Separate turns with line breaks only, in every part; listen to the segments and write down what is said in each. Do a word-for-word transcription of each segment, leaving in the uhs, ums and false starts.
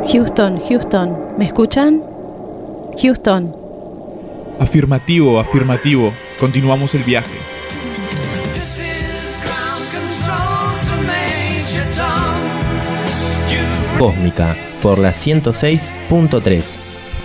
Houston, Houston, ¿me escuchan? Houston.
Afirmativo, afirmativo. Continuamos el viaje.
Cósmica, por la ciento seis punto tres.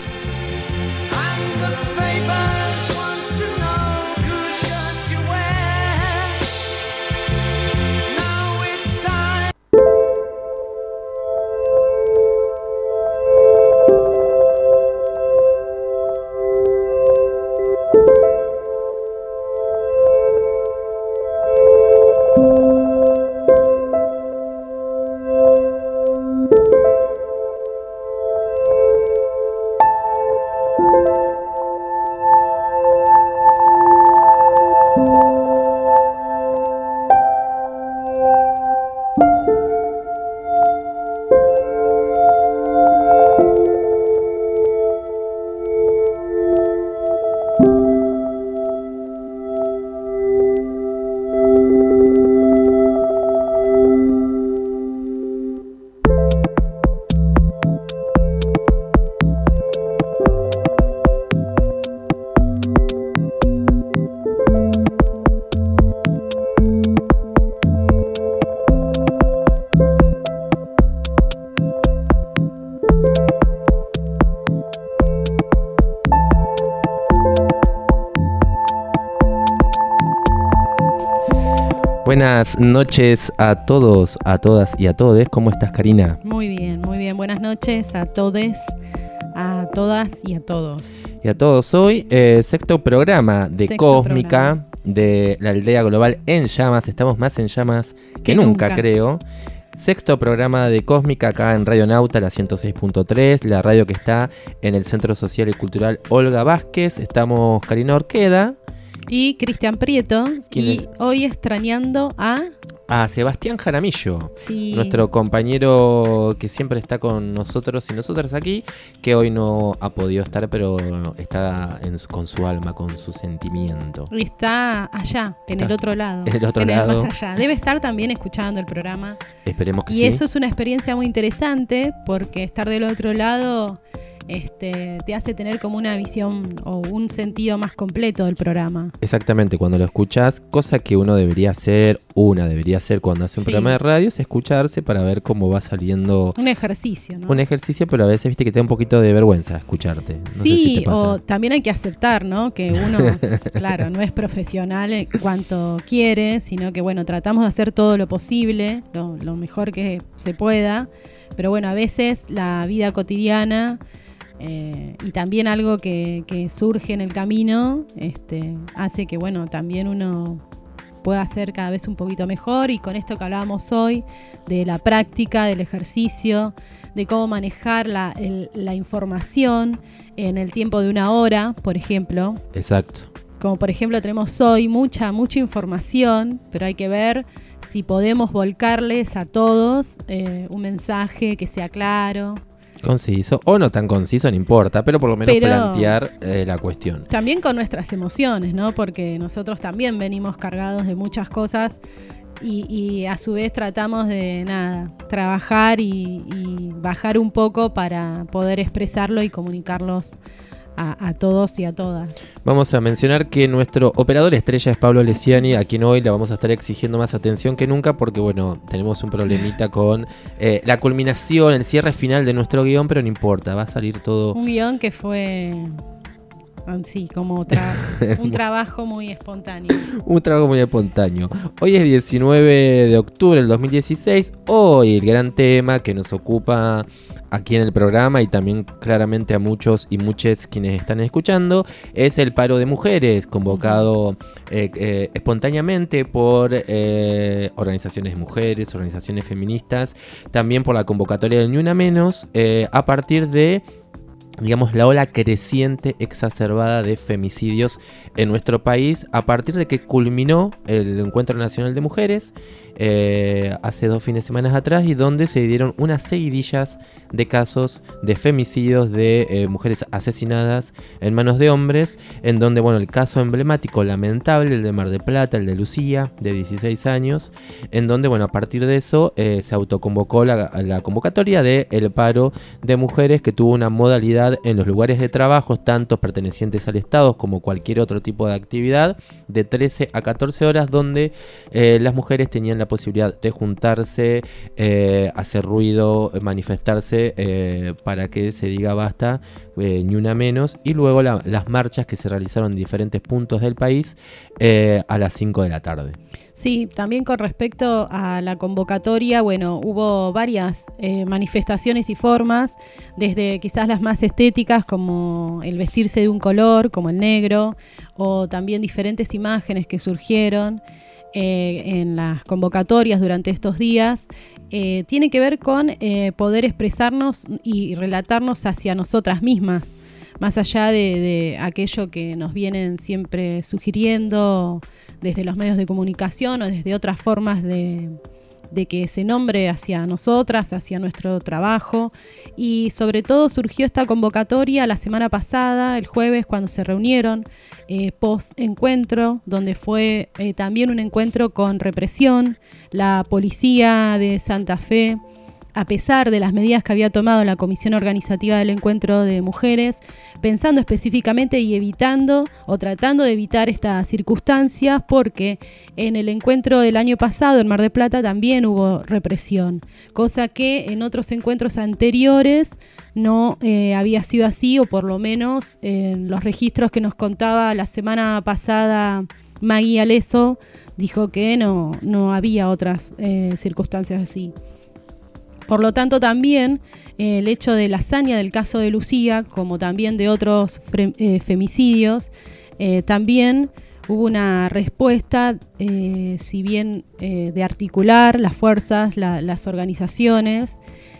Buenas noches a todos, a todas y a todes. ¿Cómo estás, Karina?
Muy bien, muy bien. Buenas noches a todes, a todas y a todos.
Y a todos. Hoy, eh, sexto programa de
Sexto
Cósmica,
programa.
de la aldea global en llamas. Estamos más en llamas que,
Que
nunca,
nunca.
creo. Sexto programa de Cósmica acá en Radio Nauta, la ciento seis punto tres, la radio que está en el Centro Social y Cultural Olga Vázquez. Estamos Karina Orqueda.
Y Cristian Prieto.
¿Quién
Y
es?
hoy extrañando a...
A Sebastián Jaramillo,
Sí,
nuestro compañero que siempre está con nosotros y nosotras aquí, que hoy no ha podido estar, pero
Ah.
está en su- con su alma, con su sentimiento.
está allá, en
Está
el otro lado.
en el otro
en
lado.
más allá. Debe estar también escuchando el programa.
Esperemos que
Y
sí.
eso es una experiencia muy interesante porque estar del otro lado este, te hace tener como una visión o un sentido más completo del programa.
Exactamente, cuando lo escuchás, cosa que uno debería hacer, una debería hacer cuando hace un
Sí.
programa de radio, es escucharse para ver cómo va saliendo
Un ejercicio, ¿no?
un ejercicio, pero a veces viste que te da un poquito de vergüenza escucharte. No sé si
Sí,
te pasa.
o también hay que aceptar, ¿no? Que uno, claro, no es profesional en cuanto quiere, sino que, bueno, tratamos de hacer todo lo posible, lo, lo mejor que se pueda, pero bueno, a veces la vida cotidiana eh, y también algo que, que surge en el camino este, hace que, bueno, también uno pueda hacer cada vez un poquito mejor, y con esto que hablábamos hoy, de la práctica, del ejercicio, de cómo manejar la, el- la información en el tiempo de una hora, por ejemplo.
Exacto.
Como por ejemplo tenemos hoy mucha, mucha información, pero hay que ver si podemos volcarles a todos eh, un mensaje que sea claro.
Conciso, o no tan conciso, no importa, pero por lo menos
Pero-
plantear eh, la cuestión.
También con nuestras emociones, ¿no? Porque nosotros también venimos cargados de muchas cosas y, y a su vez tratamos de, nada, trabajar y, y bajar un poco para poder expresarlo y comunicarlos a, a todos y a todas.
Vamos a mencionar que nuestro operador estrella es Pablo Lesiani, a quien hoy le vamos a estar exigiendo más atención que nunca porque, bueno, tenemos un problemita con eh, la culminación, el cierre final de nuestro guión, pero no importa, va a salir todo.
Un guión que fue, ah, sí, como tra- un trabajo muy espontáneo.
Un trabajo muy espontáneo. Hoy es diecinueve de octubre del dos mil dieciséis. Hoy el gran tema que nos ocupa aquí en el programa y también claramente a muchos y muchas quienes están escuchando es el paro de mujeres convocado eh, eh, espontáneamente por eh, organizaciones de mujeres, organizaciones feministas, también por la convocatoria del Ni Una Menos, eh, a partir de digamos, la ola creciente, exacerbada de femicidios en nuestro país, a partir de que culminó el Encuentro Nacional de Mujeres eh, hace dos fines de semana atrás, y donde se dieron unas seguidillas de casos de femicidios de eh, mujeres asesinadas en manos de hombres, en donde, bueno, el caso emblemático, lamentable, el de Mar del Plata, el de Lucía, de dieciséis años, en donde, bueno, a partir de eso eh, se autoconvocó la, la convocatoria del paro de mujeres, que tuvo una modalidad en los lugares de trabajo, tanto pertenecientes al Estado como cualquier otro tipo de actividad, de trece a catorce horas, donde eh, las mujeres tenían la posibilidad de juntarse, eh, hacer ruido, manifestarse eh, para que se diga basta, eh, ni una menos, y luego la, las marchas que se realizaron en diferentes puntos del país eh, a las cinco de la tarde.
Sí, también con respecto a la convocatoria, bueno, hubo varias eh, manifestaciones y formas, desde quizás las más estéticas, como el vestirse de un color, como el negro, o también diferentes imágenes que surgieron eh, en las convocatorias durante estos días. Eh, tiene que ver con eh, poder expresarnos y relatarnos hacia nosotras mismas, más allá de, de aquello que nos vienen siempre sugiriendo desde los medios de comunicación o desde otras formas de, de que se nombre hacia nosotras, hacia nuestro trabajo. Y sobre todo surgió esta convocatoria la semana pasada, el jueves, cuando se reunieron eh, post-encuentro, donde fue eh, también un encuentro con represión. La policía de Santa Fe, a pesar de las medidas que había tomado la Comisión Organizativa del Encuentro de Mujeres, pensando específicamente y evitando o tratando de evitar estas circunstancias, porque en el encuentro del año pasado en Mar del Plata también hubo represión, cosa que en otros encuentros anteriores no eh, había sido así, o por lo menos en los registros que nos contaba la semana pasada Maggie Aleso, dijo que no, no había otras eh, circunstancias así. Por lo tanto, también eh, el hecho de la hazaña del caso de Lucía, como también de otros fre- eh, femicidios, eh, también hubo una respuesta, eh, si bien eh, de articular las fuerzas, la, las organizaciones,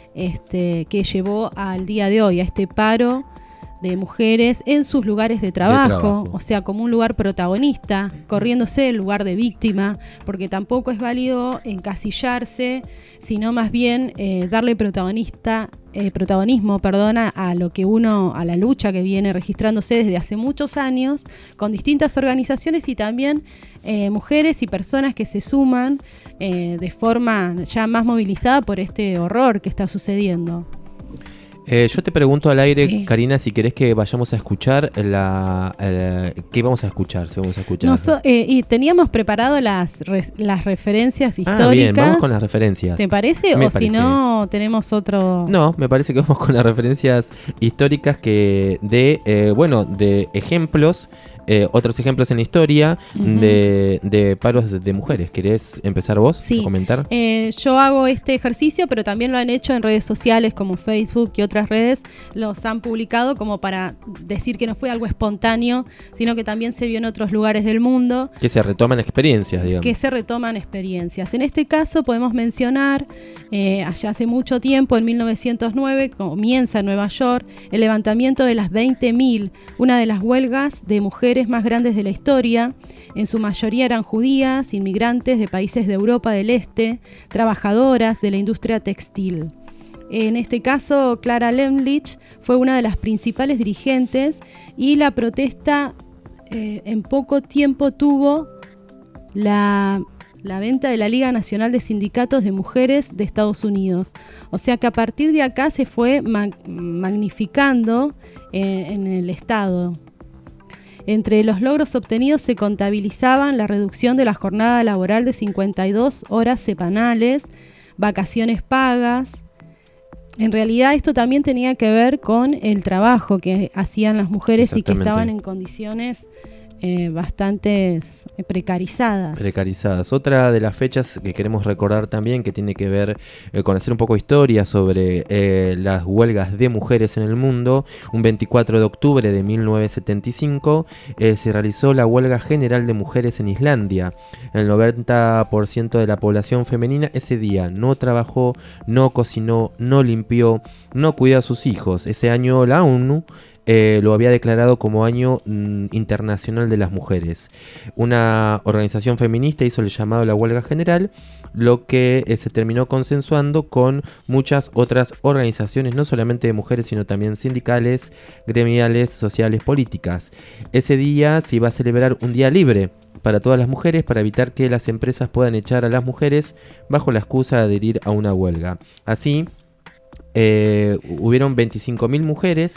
este, que llevó al día de hoy a este paro de mujeres en sus lugares de trabajo, de trabajo, o sea, como un lugar protagonista, corriéndose el lugar de víctima, porque tampoco es válido encasillarse, sino más bien eh, darle protagonista, eh, protagonismo, perdona, a lo que uno, a la lucha que viene registrándose desde hace muchos años, con distintas organizaciones y también eh, mujeres y personas que se suman eh, de forma ya más movilizada por este horror que está sucediendo.
Eh, yo te pregunto al aire,
Sí.
Karina, si querés que vayamos a escuchar la, la ¿qué vamos a escuchar? Si vamos a escuchar.
No, so, eh, y teníamos preparado las, res, las referencias históricas.
Ah, bien, vamos con las referencias.
¿Te parece?
Me
o
parece.
Si no, tenemos otro...
No, me parece que vamos con las referencias históricas que de, eh, bueno, de ejemplos, eh, otros ejemplos en la historia uh-huh. de, de paros de, de mujeres. ¿Querés empezar vos
sí.
a comentar?
Eh, yo hago este ejercicio, pero también lo han hecho en redes sociales como Facebook y otras redes. Los han publicado como para decir que no fue algo espontáneo, sino que también se vio en otros lugares del mundo.
Que se retoman experiencias, digamos.
Que se retoman experiencias. En este caso podemos mencionar, eh, allá hace mucho tiempo, en mil novecientos nueve, comienza en Nueva York el levantamiento de las veinte mil, una de las huelgas de mujeres más grandes de la historia. En su mayoría eran judías, inmigrantes de países de Europa del Este, trabajadoras de la industria textil. En este caso, Clara Lemlich fue una de las principales dirigentes y la protesta eh, en poco tiempo tuvo la, la venta de la Liga Nacional de Sindicatos de Mujeres de Estados Unidos. O sea que a partir de acá se fue mag- magnificando eh, en el Estado. Entre los logros obtenidos se contabilizaban la reducción de la jornada laboral de cincuenta y dos horas semanales, vacaciones pagas. En realidad esto también tenía que ver con el trabajo que hacían las mujeres y que estaban en condiciones eh, bastantes precarizadas.
Precarizadas. Otra de las fechas que queremos recordar también, que tiene que ver eh, con hacer un poco de historia sobre eh, las huelgas de mujeres en el mundo. Un veinticuatro de octubre de mil novecientos setenta y cinco eh, se realizó la huelga general de mujeres en Islandia. El noventa por ciento de la población femenina ese día no trabajó, no cocinó, no limpió, no cuidó a sus hijos. Ese año la ONU Eh, lo había declarado como Año mm, Internacional de las Mujeres. Una organización feminista hizo el llamado a la huelga general, lo que eh, se terminó consensuando con muchas otras organizaciones, no solamente de mujeres, sino también sindicales, gremiales, sociales, políticas. Ese día se iba a celebrar un día libre para todas las mujeres, para evitar que las empresas puedan echar a las mujeres bajo la excusa de adherir a una huelga. Así, Eh, hubieron veinticinco mil mujeres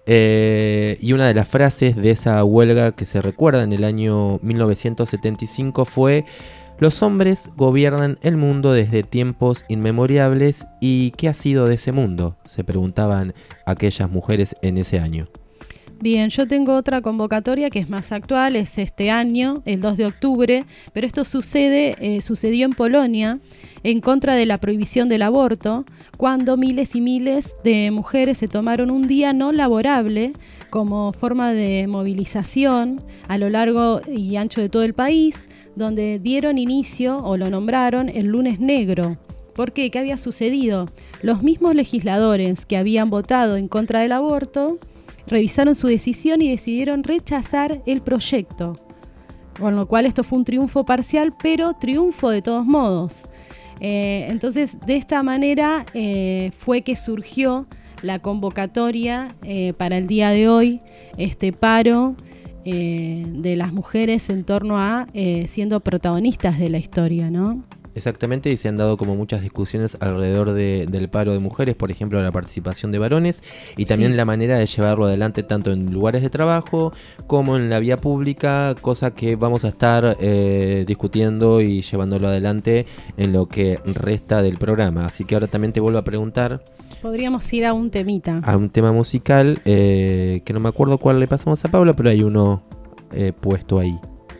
eh, y una de las frases de esa huelga que se recuerda en el año mil novecientos setenta y cinco fue: los hombres gobiernan el mundo desde tiempos inmemoriales. ¿Y qué ha sido de ese mundo?, se preguntaban aquellas mujeres en ese año.
Bien, yo tengo otra convocatoria que es más actual, es este año, el dos de octubre, pero esto sucede, eh, sucedió en Polonia, en contra de la prohibición del aborto, cuando miles y miles de mujeres se tomaron un día no laborable como forma de movilización a lo largo y ancho de todo el país, donde dieron inicio, o lo nombraron, el lunes negro. ¿Por qué? ¿Qué había sucedido? Los mismos legisladores que habían votado en contra del aborto revisaron su decisión y decidieron rechazar el proyecto, con lo cual esto fue un triunfo parcial, pero triunfo de todos modos. Eh, entonces, de esta manera eh, fue que surgió la convocatoria eh, para el día de hoy, este paro eh, de las mujeres en torno a eh, siendo protagonistas de la historia, ¿no?
Exactamente, y se han dado como muchas discusiones alrededor de, del paro de mujeres, por ejemplo, la participación de varones y también sí. la manera de llevarlo adelante tanto en lugares de trabajo como en la vía pública, cosa que vamos a estar eh, discutiendo y llevándolo adelante en lo que resta del programa. Así que ahora también te vuelvo a preguntar.
Podríamos ir a un temita.
A un tema musical, eh, que no me acuerdo cuál le pasamos a Paula, pero hay uno eh, puesto ahí.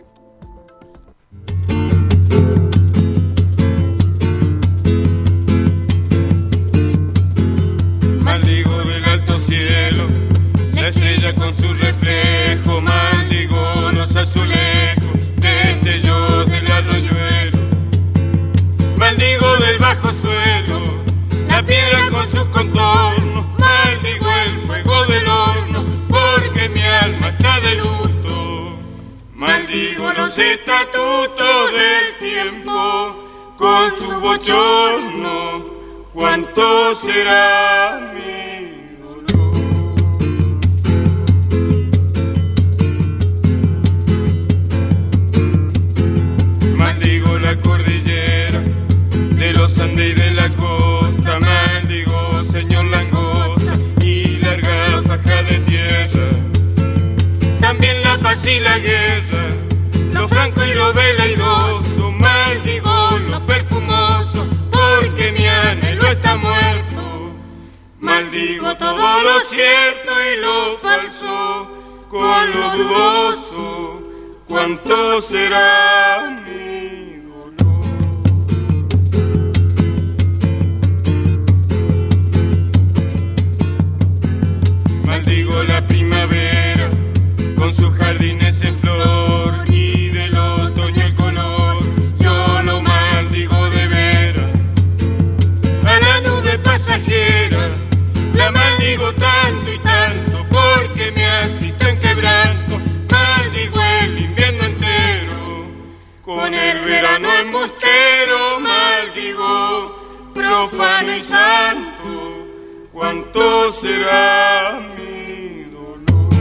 Maldigo del alto cielo, la estrella con su reflejo. Maldigo los azulejos, destellos del arroyuelo. Maldigo del bajo suelo, la piedra con sus contornos. Maldigo el fuego del horno, porque mi alma está de luto. Maldigo los estatutos del tiempo, con su bochorno. ¿Cuánto será mi dolor? Maldigo la cordillera de los Andes y de la costa. Maldigo, señor langosta, y larga faja de tierra. También la paz y la guerra, lo franco y lo veleidoso. Maldigo lo perfumoso, porque mi anhelo está muerto. Maldigo todo lo cierto y lo falso, con lo dudoso. ¿Cuánto será mi dolor? Maldigo la primavera, con sus jardines en flor, y del otoño el color. Yo lo maldigo de veras. A la nube pasajera la maldigo tanto y tanto, porque me asiste en quebranto. Maldigo el invierno entero, con el verano embustero. Maldigo profano y santo. ¿Cuánto será mi dolor?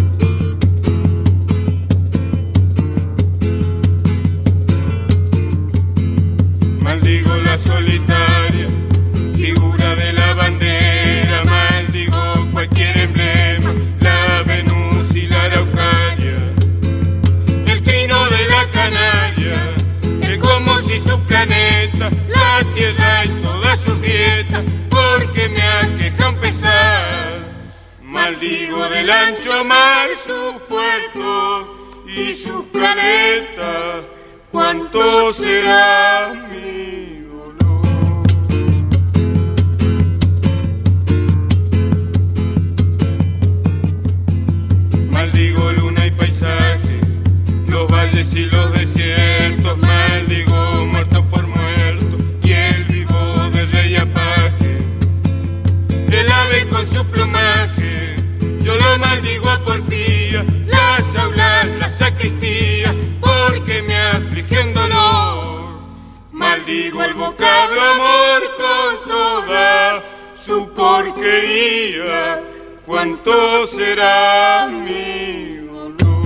Maldigo la solitaria figura de la bandera. Maldigo cualquier emblema, la Venus y la Araucaria. El trino de la canaria, el cosmos y su planeta, la tierra y todas sus grietas, porque me aqueja un pesar. Maldigo del ancho mar sus puertos, y sus planetas, cuánto será mi dolor. Maldigo luna y paisaje, los valles y los desiertos, maldigo muerto por muerto y el vivo de rey apaje. El ave con su plumaje, yo lo maldigo a porfía, las aulas, la sacristía, porque me aflige en dolor. Maldigo el vocablo amor con toda su porquería, cuánto será mi dolor.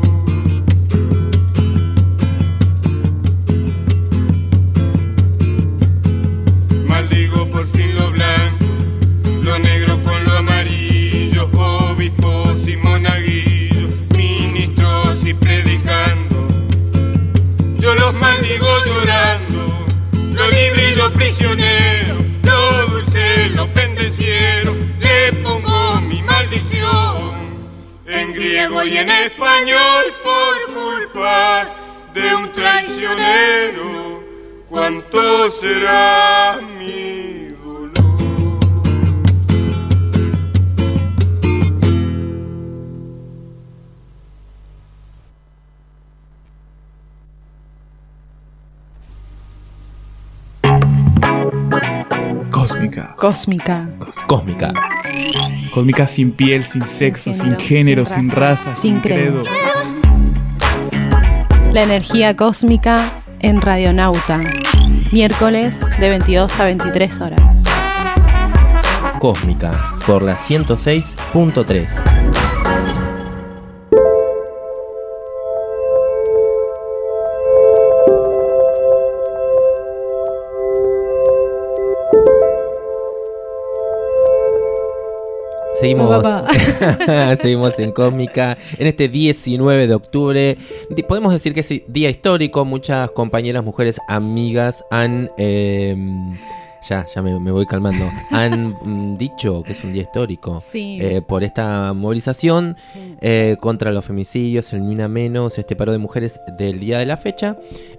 Maldigo por fin lo blanco, lo negro con lo amarillo, obispos y monaguillos, ministros y predicando. Yo los maldigo llorando, lo libre y lo prisionero, lo dulce, lo pendenciero, le pongo mi maldición. En griego y en español por culpa de un traicionero, cuánto será mi dolor.
Cósmica.
Cósmica.
Cósmica.
Cósmica sin piel, sin sexo, sin género, sin raza, sin credo.
La energía cósmica en Radionauta. Miércoles de veintidós a veintitrés horas.
Cósmica por la ciento seis punto tres. Seguimos, seguimos en Cósmica en este diecinueve de octubre. Podemos decir que es día histórico. Muchas compañeras, mujeres, amigas han... Eh, ya, ya me, me voy calmando. Han mm, dicho que es un día histórico.
Sí.
Eh, por esta movilización eh, contra los femicidios, el Ni Una Menos, este paro de mujeres del día de la fecha.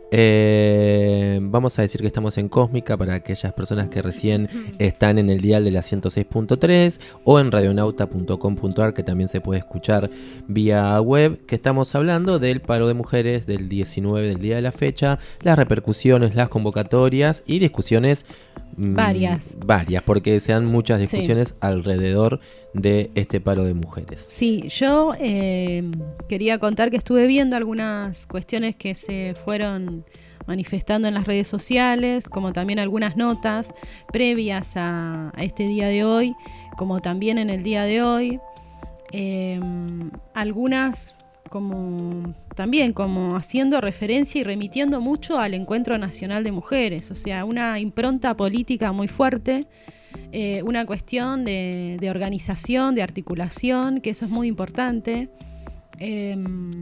Eh, vamos a decir que estamos en Cósmica para aquellas personas que recién están en el dial de la ciento seis punto tres o en radionauta punto com punto a r, que también se puede escuchar vía web, que estamos hablando del paro de mujeres del diecinueve del día de la fecha, las repercusiones, las convocatorias y discusiones mmm,
varias.
Varias, porque se dan muchas discusiones sí. alrededor de este paro de mujeres.
Sí, yo eh, quería contar que estuve viendo algunas cuestiones que se fueron manifestando en las redes sociales, como también algunas notas previas a, a este día de hoy, como también en el día de hoy. Eh, algunas como también como haciendo referencia y remitiendo mucho al Encuentro Nacional de Mujeres, o sea, una impronta política muy fuerte. Eh, una cuestión de, de organización, de articulación, que eso es muy importante. Eh,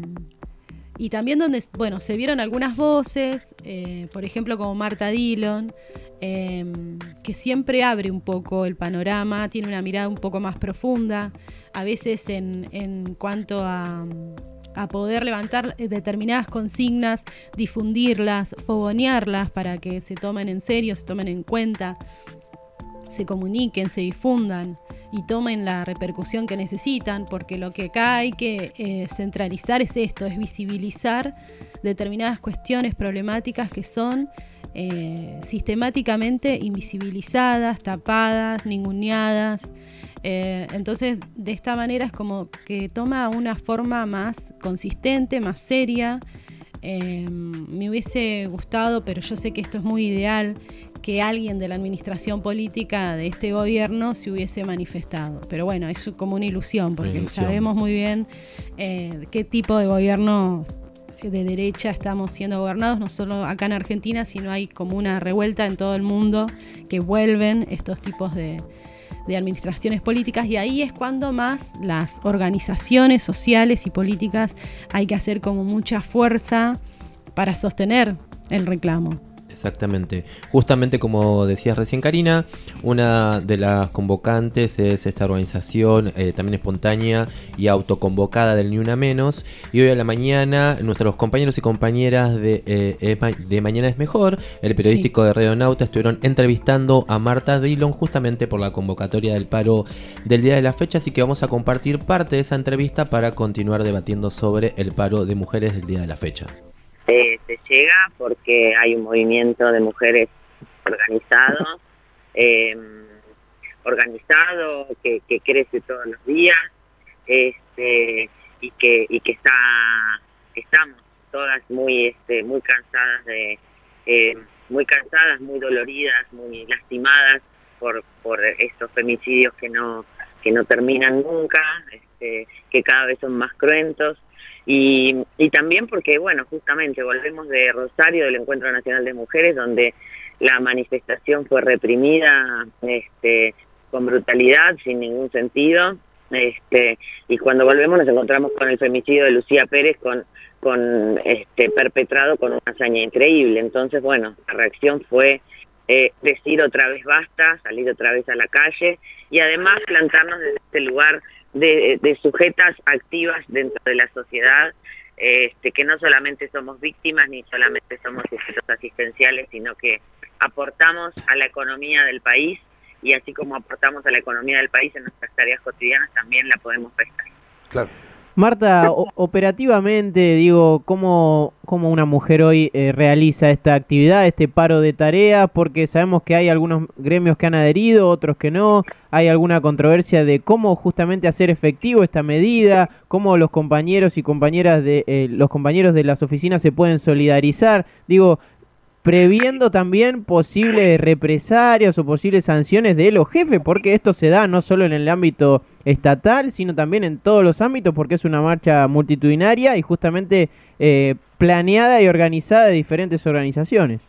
y también donde, bueno, se vieron algunas voces, eh, por ejemplo, como Marta Dillon, eh, que siempre abre un poco el panorama, tiene una mirada un poco más profunda, a veces en, en cuanto a... a poder levantar determinadas consignas, difundirlas, fogonearlas para que se tomen en serio, se tomen en cuenta, se comuniquen, se difundan y tomen la repercusión que necesitan, porque lo que acá hay que eh, centralizar es esto, es visibilizar determinadas cuestiones problemáticas que son eh, sistemáticamente invisibilizadas, tapadas, ninguneadas. Eh, entonces, de esta manera es como que toma una forma más consistente, más seria. Eh, me hubiese gustado, pero yo sé que esto es muy ideal, que alguien de la administración política de este gobierno se hubiese manifestado. Pero bueno, es como una ilusión, porque una ilusión. Sabemos muy bien eh, qué tipo de gobierno de derecha estamos siendo gobernados, no solo acá en Argentina, sino hay como una revuelta en todo el mundo que vuelven estos tipos de, de administraciones políticas, y ahí es cuando más las organizaciones sociales y políticas hay que hacer como mucha fuerza para sostener el reclamo.
Exactamente. Justamente como decías recién, Karina, una de las convocantes es esta organización eh, también espontánea y autoconvocada del Ni Una Menos. Y hoy a la mañana nuestros compañeros y compañeras de, eh, de Mañana es Mejor, el periodístico sí. de Radio Nauta, estuvieron entrevistando a Marta Dillon justamente por la convocatoria del paro del día de la fecha. Así que vamos a compartir parte de esa entrevista para continuar debatiendo sobre el paro de mujeres del día de la fecha.
Eh, se llega porque hay un movimiento de mujeres organizado, eh, organizado que, que crece todos los días, este, y que y que está estamos todas muy este, muy cansadas de eh, muy cansadas, muy doloridas, muy lastimadas por por estos femicidios que no que no terminan nunca, este, que cada vez son más cruentos. Y, y también porque, bueno, justamente volvemos de Rosario, del Encuentro Nacional de Mujeres, donde la manifestación fue reprimida este, con brutalidad, sin ningún sentido, este, y cuando volvemos nos encontramos con el femicidio de Lucía Pérez, con, con este, perpetrado con una hazaña increíble. Entonces, bueno, la reacción fue eh, decir otra vez basta, salir otra vez a la calle, y además plantarnos desde este lugar De, de sujetas activas dentro de la sociedad, este, que no solamente somos víctimas ni solamente somos sujetos asistenciales, sino que aportamos a la economía del país, y así como aportamos a la economía del país en nuestras tareas cotidianas, también la podemos prestar.
Claro. Marta, o, operativamente, digo, ¿cómo, cómo una mujer hoy eh, realiza esta actividad, este paro de tareas? Porque sabemos que hay algunos gremios que han adherido, otros que no. Hay alguna controversia de cómo justamente hacer efectivo esta medida, cómo los compañeros y compañeras de eh, los compañeros de las oficinas se pueden solidarizar. Digo, previendo también posibles represalias o posibles sanciones de los jefes, porque esto se da no solo en el ámbito estatal, sino también en todos los ámbitos, porque es una marcha multitudinaria y justamente eh, planeada y organizada de diferentes organizaciones.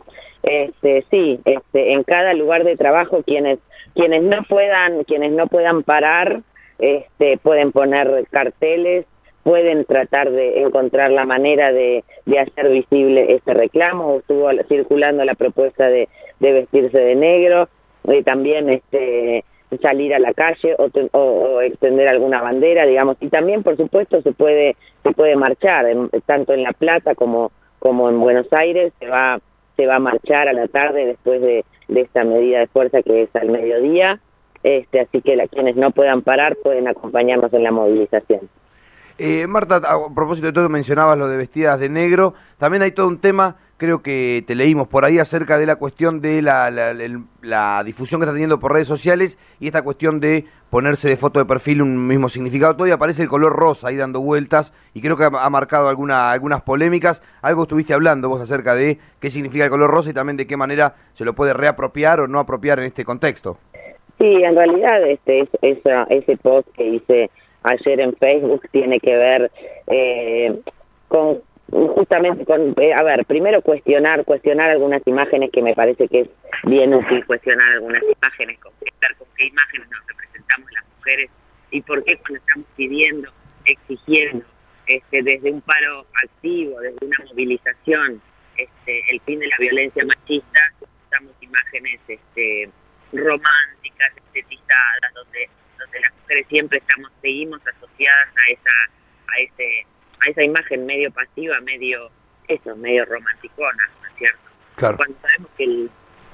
Este, sí, este, en cada lugar de trabajo quienes quienes no puedan quienes no puedan parar, este, pueden poner carteles, pueden tratar de encontrar la manera de, de hacer visible este reclamo. Estuvo circulando la propuesta de, de vestirse de negro, y también este, salir a la calle o, o, o extender alguna bandera, digamos, y también, por supuesto, se puede se puede marchar, en, tanto en La Plata como, como en Buenos Aires, se va se va a marchar a la tarde después de, de esta medida de fuerza que es al mediodía, este, así que la, quienes no puedan parar pueden acompañarnos en la movilización.
Eh, Marta, a propósito de todo, mencionabas lo de vestidas de negro, también hay todo un tema, creo que te leímos por ahí, acerca de la cuestión de la, la, la, la difusión que está teniendo por redes sociales y esta cuestión de ponerse de foto de perfil un mismo significado. Todavía aparece el color rosa ahí dando vueltas y creo que ha, ha marcado alguna, algunas polémicas. Algo estuviste hablando vos acerca de qué significa el color rosa y también de qué manera se lo puede reapropiar o no apropiar en este contexto. Sí, en realidad este es, esa, ese post que hice ayer en Facebook tiene que ver eh, con justamente con, eh, a ver, primero cuestionar, cuestionar algunas imágenes, que me parece que es bien útil cuestionar algunas imágenes, con, ver con qué imágenes nos representamos las mujeres y por qué cuando estamos pidiendo, exigiendo este, desde un paro activo, desde una movilización, este, el fin de la violencia machista, usamos imágenes este, románticas, estetizadas, donde donde las mujeres siempre estamos seguimos asociadas a esa a ese a esa imagen medio pasiva, medio eso, medio romanticona, ¿no es cierto? Claro. Cuando sabemos que el,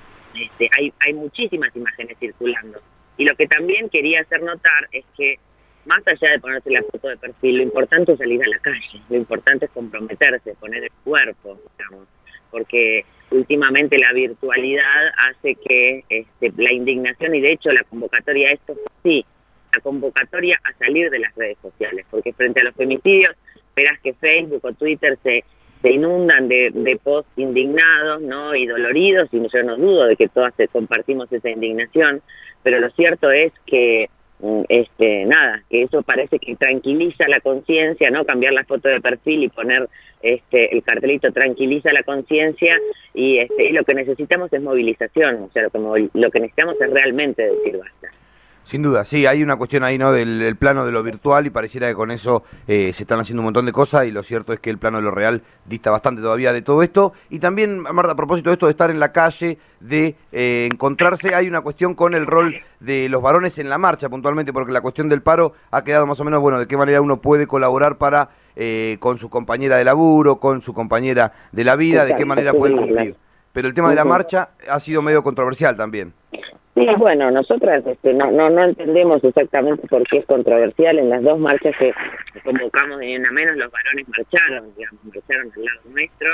este, hay hay muchísimas imágenes circulando, y lo que también quería hacer notar es que más allá de ponerse la foto de perfil, lo importante es salir a la calle, lo importante es comprometerse, poner el cuerpo, digamos, porque últimamente la virtualidad hace que este, la indignación, y de hecho la convocatoria a esto sí, la convocatoria a salir de las redes sociales, porque frente a los femicidios verás que Facebook o Twitter se, se inundan de, de posts indignados, ¿no? Y doloridos, y yo no dudo de que todas compartimos esa indignación, pero lo cierto es que este nada, que eso parece que tranquiliza la conciencia, ¿no? Cambiar la foto de perfil y poner este el cartelito tranquiliza la conciencia, y este y lo que necesitamos es movilización, o sea, lo que, lo que necesitamos es realmente decir basta. Sin duda, sí, hay una cuestión ahí, ¿no?, del el plano de lo virtual y pareciera que con eso eh, se están haciendo un montón de cosas y lo cierto es que el plano de lo real dista bastante todavía de todo esto. Y también, Marta, a propósito de esto de estar en la calle, de eh, encontrarse, hay una cuestión con el rol de los varones en la marcha puntualmente, porque la cuestión del paro ha quedado más o menos, bueno, de qué manera uno puede colaborar para eh, con su compañera de laburo, con su compañera de la vida, de qué manera puede cumplir. Pero el tema de la marcha ha sido medio controversial también.
Sí, bueno, nosotras este, no, no no entendemos exactamente por qué es controversial. En las dos marchas que convocamos de Ni Una Menos, los varones marcharon, digamos, marcharon al lado nuestro.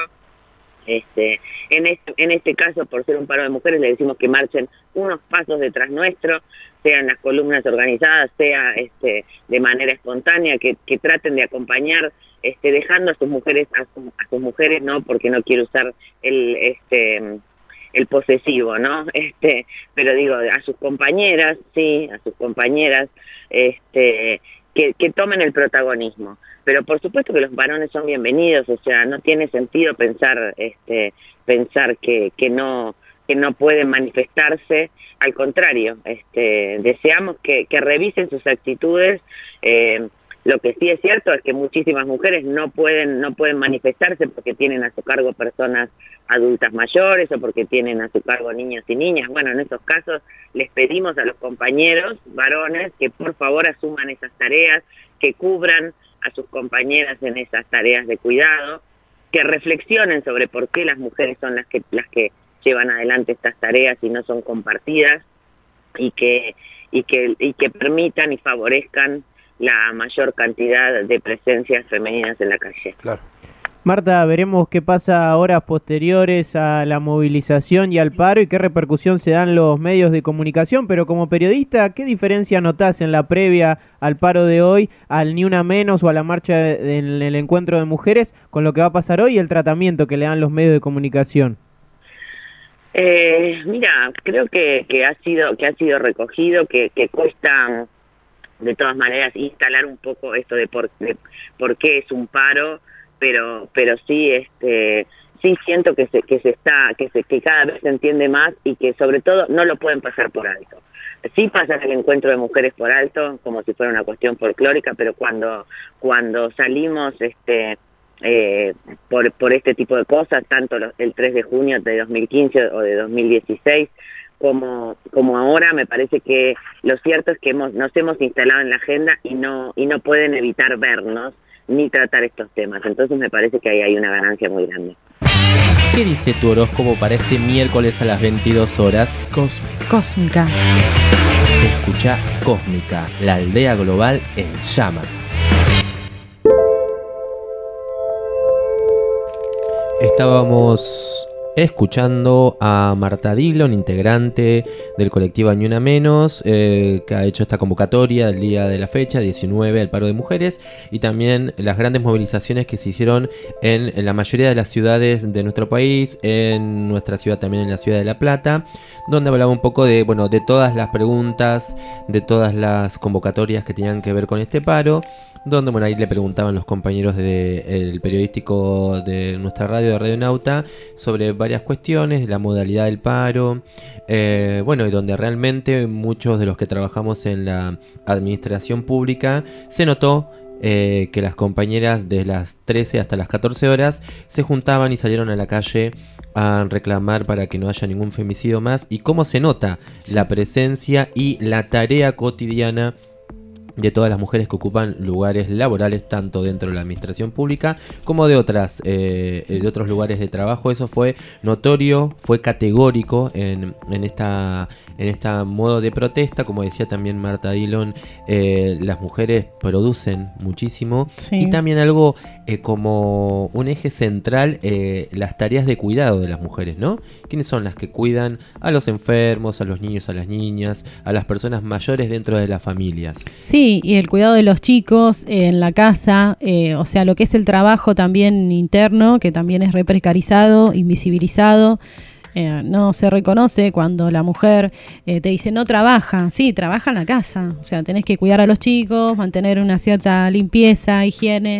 Este, en este, en este caso, por ser un paro de mujeres, le decimos que marchen unos pasos detrás nuestro, sea en las columnas organizadas, sea este, de manera espontánea, que, que traten de acompañar, este, dejando a sus mujeres, a, su, a sus mujeres, no, porque no quiero usar el este el posesivo, ¿no? Este, pero digo, a sus compañeras, sí, a sus compañeras, este, que, que tomen el protagonismo. Pero por supuesto que los varones son bienvenidos, o sea, no tiene sentido pensar, este, pensar que, que no, que no pueden manifestarse. Al contrario, este, deseamos que, que revisen sus actitudes. Eh, Lo que sí es cierto es que muchísimas mujeres no pueden no pueden manifestarse porque tienen a su cargo personas adultas mayores o porque tienen a su cargo niños y niñas. Bueno, en esos casos les pedimos a los compañeros varones que por favor asuman esas tareas, que cubran a sus compañeras en esas tareas de cuidado, que reflexionen sobre por qué las mujeres son las que las que llevan adelante estas tareas y no son compartidas, y que y que y que permitan y favorezcan la mayor cantidad de presencias femeninas en la calle.
Claro.
Marta, veremos qué pasa a horas posteriores a la movilización y al paro y qué repercusión se dan los medios de comunicación, pero como periodista, ¿qué diferencia notás en la previa al paro de hoy, al Ni Una Menos o a la marcha en el encuentro de mujeres, con lo que va a pasar hoy y el tratamiento que le dan los medios de comunicación?
Eh, mira, creo que, que ha sido que ha sido recogido, que, que cuesta de todas maneras instalar un poco esto de por, de por qué es un paro, pero pero sí este sí siento que se que se está que se que cada vez se entiende más y que sobre todo no lo pueden pasar por alto. Sí pasan el encuentro de mujeres por alto como si fuera una cuestión folclórica, pero cuando cuando salimos este eh, por por este tipo de cosas, tanto los, el tres de junio de dos mil quince o de dos mil dieciséis como como ahora, me parece que lo cierto es que hemos nos hemos instalado en la agenda y no y no pueden evitar vernos ni tratar estos temas. Entonces me parece que ahí hay una ganancia muy grande.
¿Qué dice tu horóscopo para este miércoles a las veintidós horas?
Cósmica.
Cósmica.
Escucha Cósmica, la aldea global en llamas. Estábamos escuchando a Marta Dillon, integrante del colectivo Ni Una Menos, eh, que ha hecho esta convocatoria del día de la fecha, diecinueve, al paro de mujeres, y también las grandes movilizaciones que se hicieron en, en la mayoría de las ciudades de nuestro país, en nuestra ciudad también, en la ciudad de La Plata, donde hablaba un poco de, bueno, de todas las preguntas, de todas las convocatorias que tenían que ver con este paro, donde bueno, ahí le preguntaban los compañeros del periodístico de nuestra radio, de Radio Nauta, sobre varias cuestiones, la modalidad del paro, eh, bueno, y donde realmente muchos de los que trabajamos en la administración pública se notó eh, que las compañeras de las trece hasta las catorce horas se juntaban y salieron a la calle a reclamar para que no haya ningún femicidio más, y cómo se nota la presencia y la tarea cotidiana de todas las mujeres que ocupan lugares laborales, tanto dentro de la administración pública como de otras eh, de otros lugares de trabajo. Eso fue notorio, fue categórico en, en esta en este modo de protesta. Como decía también Marta Dillon, eh, las mujeres producen muchísimo, sí. Y también algo eh, como un eje central, eh, las tareas de cuidado de las mujeres, ¿no? ¿Quiénes son las que cuidan a los enfermos, a los niños, a las niñas, a las personas mayores dentro de las familias?
Sí. Y el cuidado de los chicos eh, en la casa, eh, o sea, lo que es el trabajo también interno, que también es re precarizado, invisibilizado. Eh, no se reconoce cuando la mujer eh, te dice no trabaja. Sí, trabaja en la casa, o sea, tenés que cuidar a los chicos, mantener una cierta limpieza, higiene,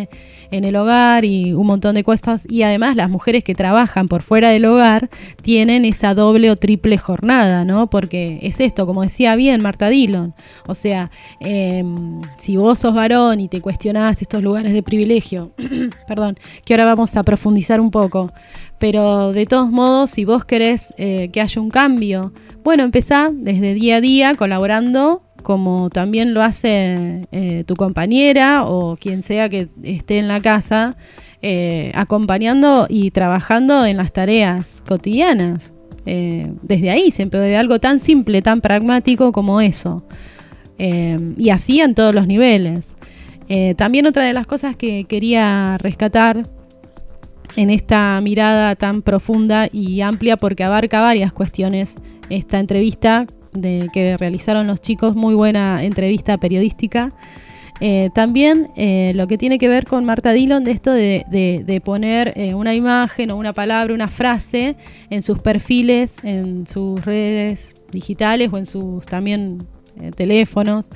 en el hogar y un montón de cosas. Y además las mujeres que trabajan por fuera del hogar tienen esa doble o triple jornada, ¿no? Porque es esto, como decía bien Marta Dillon. O sea, eh, si vos sos varón y te cuestionás estos lugares de privilegio, perdón, que ahora vamos a profundizar un poco, pero de todos modos, si vos querés eh, que haya un cambio, bueno, empezá desde día a día colaborando, como también lo hace eh, tu compañera o quien sea que esté en la casa, eh, acompañando y trabajando en las tareas cotidianas. Eh, desde ahí, siempre de algo tan simple, tan pragmático como eso. Eh, y así en todos los niveles. Eh, también otra de las cosas que quería rescatar en esta mirada tan profunda y amplia, porque abarca varias cuestiones, esta entrevista de, que realizaron los chicos, muy buena entrevista periodística. Eh, también eh, lo que tiene que ver con Marta Dillon, de esto de, de, de poner eh, una imagen o una palabra, una frase en sus perfiles, en sus redes digitales o en sus también eh, teléfonos,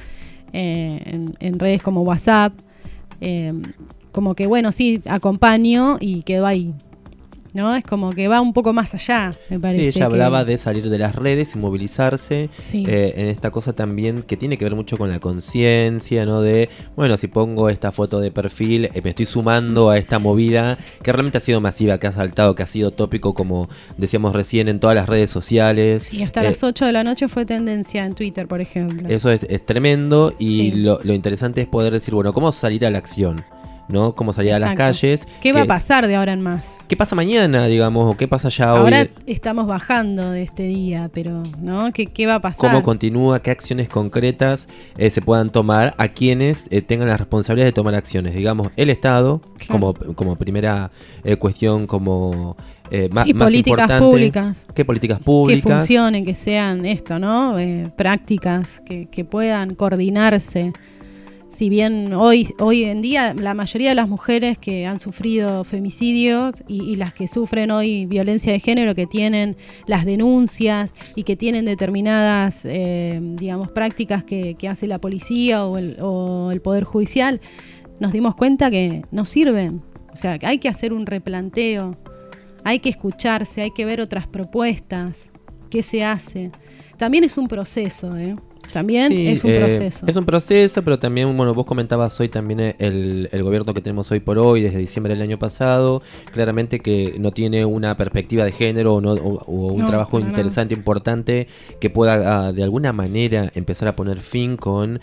eh, en, en redes como WhatsApp. Eh, como que bueno, sí, acompaño y quedó ahí, ¿no? Es como que va un poco más allá, me parece.
Sí, ella
que...
hablaba de salir de las redes y movilizarse,
sí.
eh, en esta cosa también que tiene que ver mucho con la conciencia, ¿no? De, bueno, si pongo esta foto de perfil, eh, me estoy sumando a esta movida que realmente ha sido masiva, que ha saltado, que ha sido tópico, como decíamos recién, en todas las redes sociales.
Sí, hasta
eh,
las ocho de la noche fue tendencia en Twitter, por ejemplo.
Eso es, es tremendo y
sí.
lo, lo interesante es poder decir, bueno, ¿cómo salir a la acción? ¿No? Cómo salir Exacto. a las calles.
¿Qué va a pasar de ahora en más?
¿Qué pasa mañana, digamos? ¿O qué pasa ya
ahora
hoy?
Ahora estamos bajando de este día, pero ¿no? ¿Qué, qué va a pasar?
¿Cómo continúa? ¿Qué acciones concretas eh, se puedan tomar a quienes eh, tengan la responsabilidad de tomar acciones? Digamos, el Estado, claro. como, como primera eh, cuestión, como... Eh, más,
sí,
más
políticas
importante.
públicas.
¿Qué políticas públicas?
Que funcionen, que sean esto, ¿no? Eh, prácticas, que, que puedan coordinarse. Si bien hoy, hoy en día la mayoría de las mujeres que han sufrido femicidios y, y las que sufren hoy violencia de género, que tienen las denuncias y que tienen determinadas, eh, digamos, prácticas que, que hace la policía o el, o el Poder Judicial, nos dimos cuenta que no sirven. O sea, que hay que hacer un replanteo, hay que escucharse, hay que ver otras propuestas, qué se hace. También es un proceso, ¿eh? También sí, es un eh, proceso.
Es un proceso, pero también, bueno, vos comentabas hoy también el, el gobierno que tenemos hoy por hoy, desde diciembre del año pasado, claramente que no tiene una perspectiva de género o, no, o, o un no, trabajo interesante, nada. importante, que pueda de alguna manera empezar a poner fin con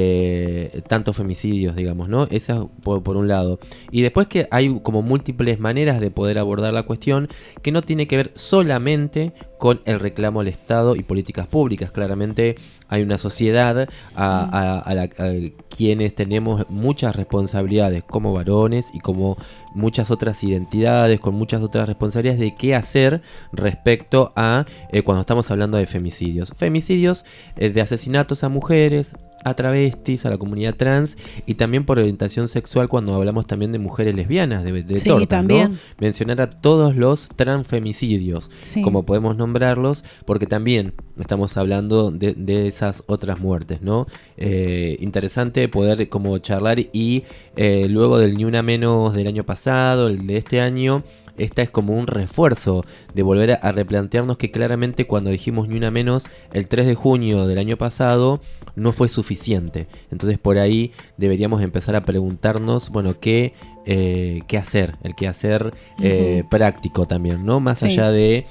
eh, tantos femicidios, digamos, ¿no? Esa por, por un lado. Y después que hay como múltiples maneras de poder abordar la cuestión, que no tiene que ver solamente con el reclamo al Estado y políticas públicas. Claramente hay una sociedad a, a, a, la, a quienes tenemos muchas responsabilidades como varones y como muchas otras identidades, con muchas otras responsabilidades de qué hacer respecto a eh, cuando estamos hablando de femicidios. Femicidios eh, de asesinatos a mujeres, a travestis, a la comunidad trans y también por orientación sexual cuando hablamos también de mujeres lesbianas, de, de
sí,
tortas,
también.
¿no? Mencionar a todos los transfemicidios, sí. como podemos nombrarlos, porque también estamos hablando de, de esas otras muertes, ¿no? Eh, interesante poder como charlar y eh, luego del Ni Una Menos del año pasado, el de este año, esta es como un refuerzo de volver a, a replantearnos que claramente cuando dijimos Ni Una Menos el tres de junio del año pasado no fue suficiente. Entonces por ahí deberíamos empezar a preguntarnos, bueno, qué, eh, qué hacer, el qué hacer eh, uh-huh. práctico también, ¿no? Más sí. allá de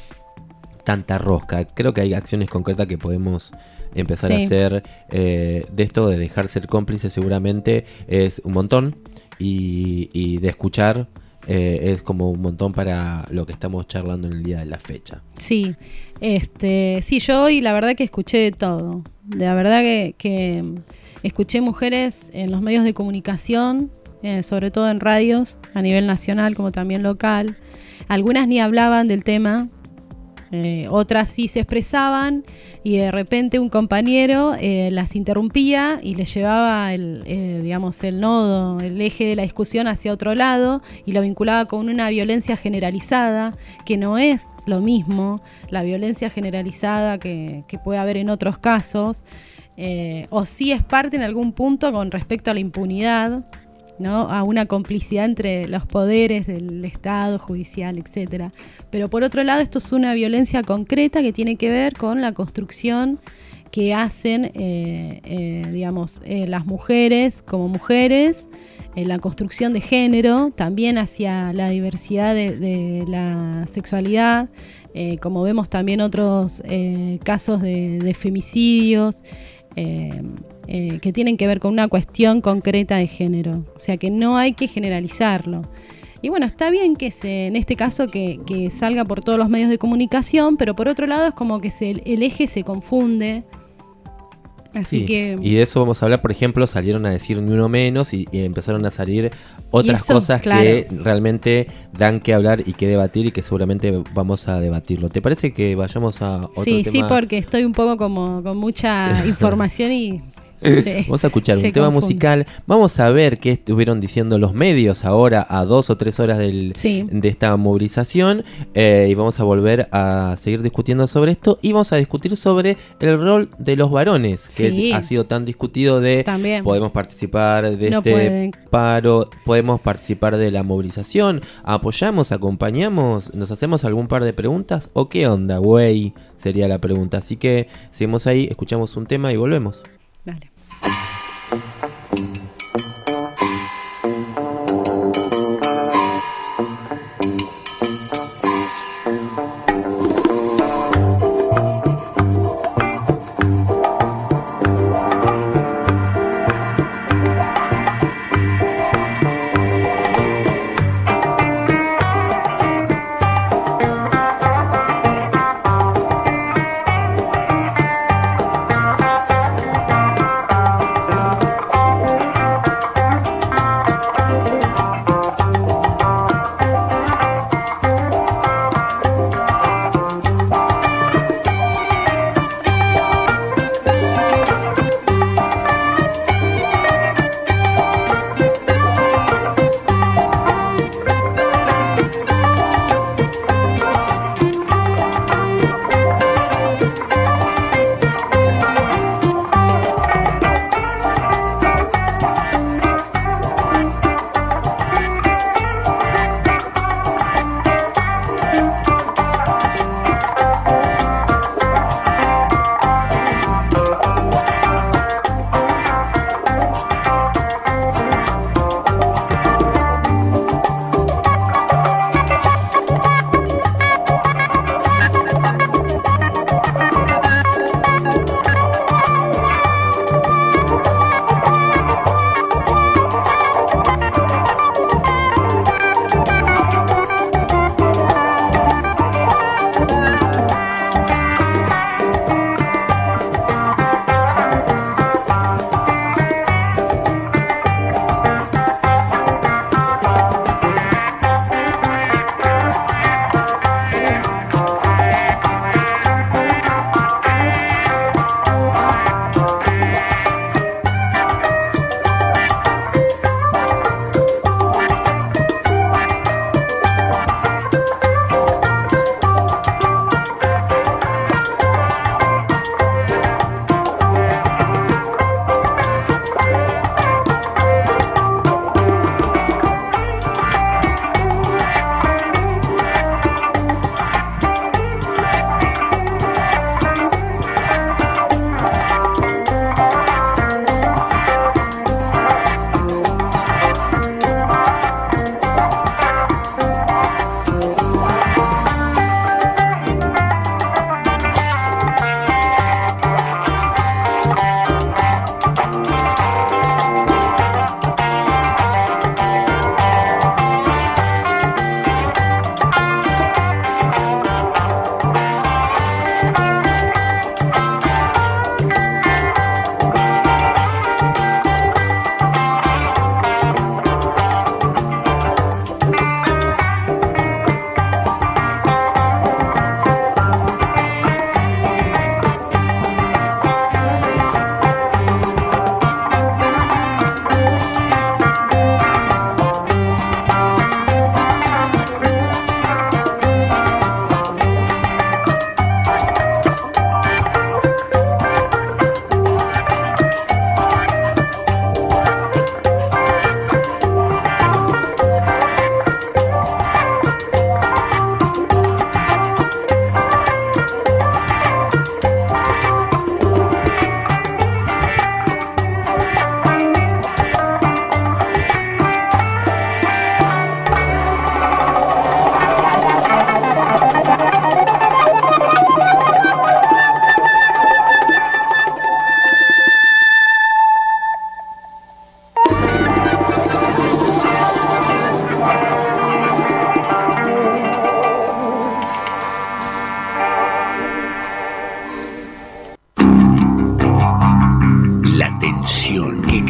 tanta rosca. Creo que hay acciones concretas que podemos empezar sí. a hacer eh, de esto, de dejar ser cómplices seguramente es un montón y, y de escuchar Eh, es como un montón para lo que estamos charlando en el día de la fecha.
Sí, este, sí, yo hoy la verdad que escuché de todo. La verdad que, que escuché mujeres en los medios de comunicación, eh, sobre todo en radios a nivel nacional como también local. Algunas ni hablaban del tema. Eh, otras sí se expresaban y de repente un compañero eh, las interrumpía y les llevaba el, eh, digamos, el nodo, el eje de la discusión hacia otro lado y lo vinculaba con una violencia generalizada, que no es lo mismo la violencia generalizada que, que puede haber en otros casos, eh, o sí es parte en algún punto con respecto a la impunidad, ¿no? A una complicidad entre los poderes del Estado, judicial, etcétera. Pero por otro lado, esto es una violencia concreta que tiene que ver con la construcción que hacen, eh, eh, digamos, eh, las mujeres como mujeres, eh, la construcción de género, también hacia la diversidad de, de la sexualidad, eh, como vemos también otros eh, casos de, de femicidios, eh, eh, que tienen que ver con una cuestión concreta de género. O sea que no hay que generalizarlo. Y bueno, está bien que se, en este caso que, que salga por todos los medios de comunicación, pero por otro lado es como que se, el eje se confunde. Así
sí,
que...
y de eso vamos a hablar. Por ejemplo, salieron a decir ni uno menos y, y empezaron a salir otras
eso,
cosas
claro,
que realmente dan que hablar y que debatir y que seguramente vamos a debatirlo. ¿Te parece que vayamos a otro
sí,
tema?
Sí, porque estoy un poco como con mucha información y... Sí,
vamos a escuchar un tema
confunde.
musical. Vamos a ver qué estuvieron diciendo los medios ahora a dos o tres horas del,
sí.
de esta movilización, eh, y vamos a volver a seguir discutiendo sobre esto y vamos a discutir sobre el rol de los varones, que
sí.
ha sido tan discutido de
También.
podemos participar de
no
este
pueden.
paro, podemos participar de la movilización, apoyamos, acompañamos, nos hacemos algún par de preguntas o qué onda, güey, sería la pregunta. Así que seguimos ahí, escuchamos un tema y volvemos.
Dale.
Thank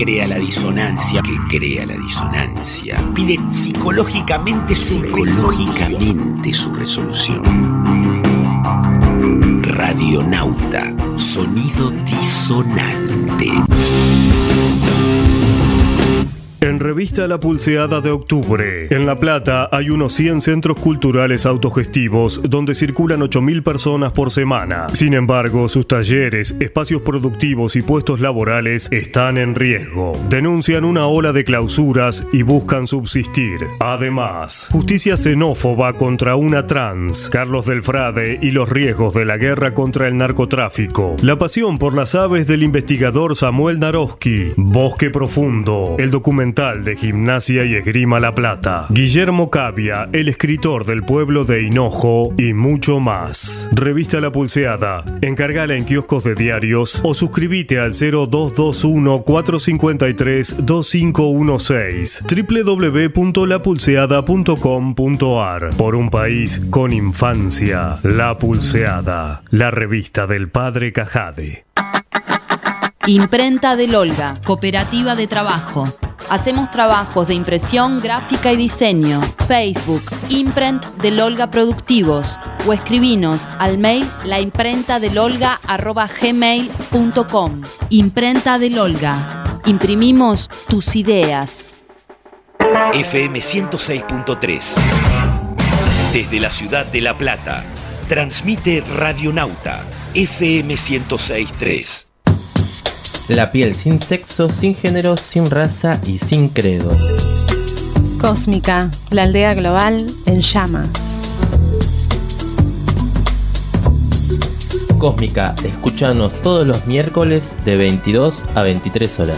crea la disonancia, que crea la disonancia. Pide psicológicamente su psicológicamente su resolución. Radionauta, sonido disonante.
En Revista La Pulseada de Octubre, en La Plata hay unos cien centros culturales autogestivos donde circulan ocho mil personas por semana. Sin embargo, sus talleres, espacios productivos y puestos laborales están en riesgo. Denuncian una ola de clausuras y buscan subsistir. Además, justicia xenófoba contra una trans, Carlos del Frade y los riesgos de la guerra contra el narcotráfico. La pasión por las aves del investigador Samuel Naroski. Bosque Profundo, el documental de Gimnasia y Esgrima La Plata. Guillermo Cavia, el escritor del pueblo de Hinojo y mucho más. Revista La Pulseada. Encargala en kioscos de diarios o suscríbete al cero dos dos uno, cuatro cinco tres, dos cinco uno seis doble u doble u doble u punto la pulseada punto com punto a r. Por un país con infancia. La Pulseada. La revista del padre Cajade.
Imprenta del Olga, cooperativa de trabajo. Hacemos trabajos de impresión, gráfica y diseño. Facebook, Imprent del Olga Productivos. O escribinos al mail laimprentadelolga arroba gmail punto com. Imprenta del Olga. Imprimimos tus ideas.
F M ciento seis punto tres. Desde la ciudad de La Plata. Transmite Radionauta. F M ciento seis punto tres.
La piel sin sexo, sin género, sin raza y sin credo.
Cósmica, la aldea global en llamas.
Cósmica, escúchanos todos los miércoles de veintidós a veintitrés horas.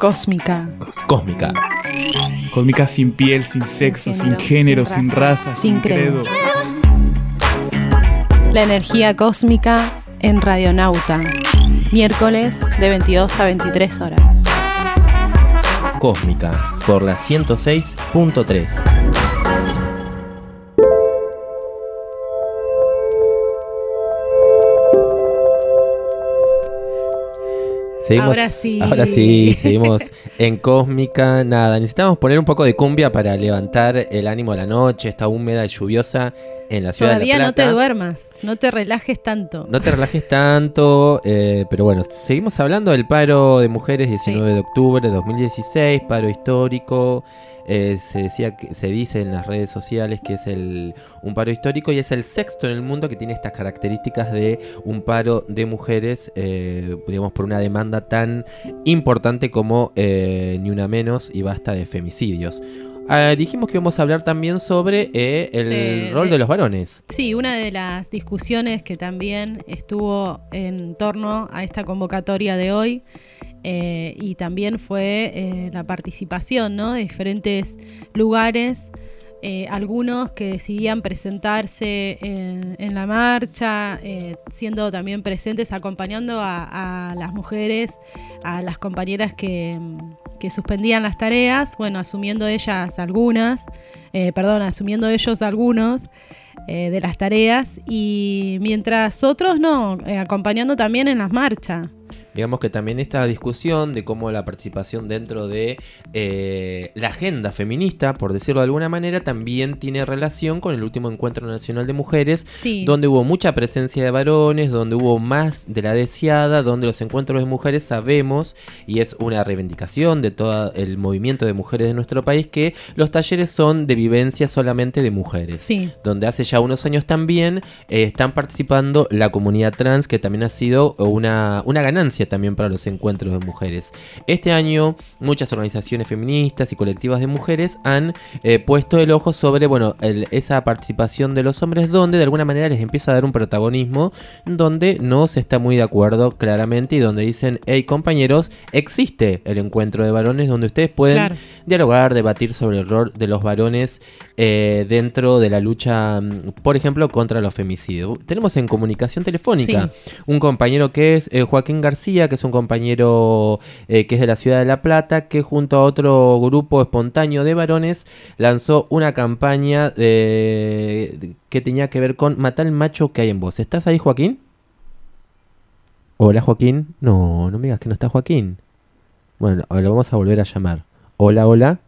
Cósmica.
Cósmica.
Cósmica sin piel, sin sexo, sin género, sin raza, sin credo.
La energía cósmica en Radionauta. Miércoles de veintidós a veintitrés horas.
Cósmica por la ciento seis punto tres. Seguimos,
ahora sí.
Ahora sí, seguimos en Cósmica. Nada, necesitamos poner un poco de cumbia para levantar el ánimo de la noche. Está húmeda y lluviosa en la ciudad
Todavía
de La Plata.
no te duermas, no te relajes tanto.
No te relajes tanto, eh, pero bueno, seguimos hablando del paro de mujeres diecinueve sí. de octubre de dos mil dieciséis, paro histórico. Eh, se decía que, se dice en las redes sociales que es el, un paro histórico y es el sexto en el mundo que tiene estas características de un paro de mujeres, eh, digamos, por una demanda tan importante como eh, Ni Una Menos y Basta de femicidios. Uh, dijimos que íbamos a hablar también sobre eh, el de, rol de, de los varones.
Sí, una de las discusiones que también estuvo en torno a esta convocatoria de hoy eh, y también fue eh, la participación, ¿no?, de diferentes lugares, eh, algunos que decidían presentarse en, en la marcha, eh, siendo también presentes, acompañando a, a las mujeres, a las compañeras que... que suspendían las tareas, bueno, asumiendo ellas algunas, eh, perdón, asumiendo ellos algunos eh, de las tareas, y mientras otros no, eh, acompañando también en las marchas.
Digamos que también esta discusión de cómo la participación dentro de eh, la agenda feminista, por decirlo de alguna manera, también tiene relación con el último Encuentro Nacional de Mujeres,
sí.
donde hubo mucha presencia de varones, donde hubo más de la deseada, donde los encuentros de mujeres sabemos, y es una reivindicación de todo el movimiento de mujeres de nuestro país, que los talleres son de vivencia solamente de mujeres,
sí.
donde hace ya unos años también eh, están participando la comunidad trans, que también ha sido una, una ganancia también para los encuentros de mujeres. Este año muchas organizaciones feministas y colectivas de mujeres han eh, puesto el ojo sobre, bueno, el, esa participación de los hombres, donde de alguna manera les empieza a dar un protagonismo, donde no se está muy de acuerdo claramente y donde dicen, hey compañeros, existe el encuentro de varones donde ustedes pueden claro. dialogar, debatir sobre el rol de los varones eh, dentro de la lucha, por ejemplo, contra los femicidios. Tenemos en comunicación telefónica sí. un compañero que es eh, Joaquín García, que es un compañero eh, que es de la ciudad de La Plata, que junto a otro grupo espontáneo de varones lanzó una campaña de, de, que tenía que ver con matar el macho que hay en vos. ¿Estás ahí, Joaquín? Hola, Joaquín. No, no me digas que no está Joaquín. Bueno, lo vamos a volver a llamar. Hola, hola.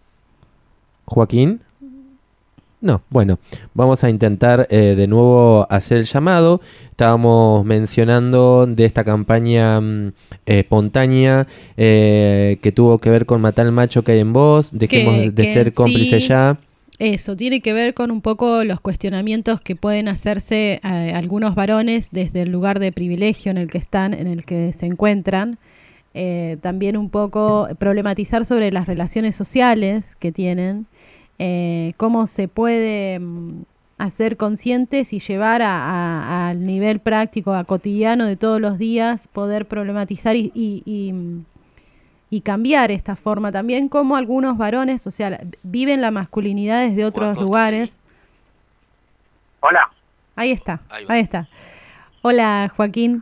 Joaquín. No, bueno, vamos a intentar eh, de nuevo hacer el llamado. Estábamos mencionando de esta campaña eh, espontánea eh, que tuvo que ver con matar al macho que hay en vos. Dejemos que, de que ser cómplices sí, ya.
Eso, tiene que ver con un poco los cuestionamientos que pueden hacerse eh, algunos varones desde el lugar de privilegio en el que están, en el que se encuentran. Eh, también un poco problematizar sobre las relaciones sociales que tienen. Eh, cómo se puede mm, hacer conscientes y llevar a, a, al nivel práctico, a cotidiano de todos los días, poder problematizar y, y, y, y cambiar esta forma. También cómo algunos varones, o sea, viven la masculinidad desde otros lugares.
Hola.
Ahí está, ahí, ahí está. Hola, Joaquín.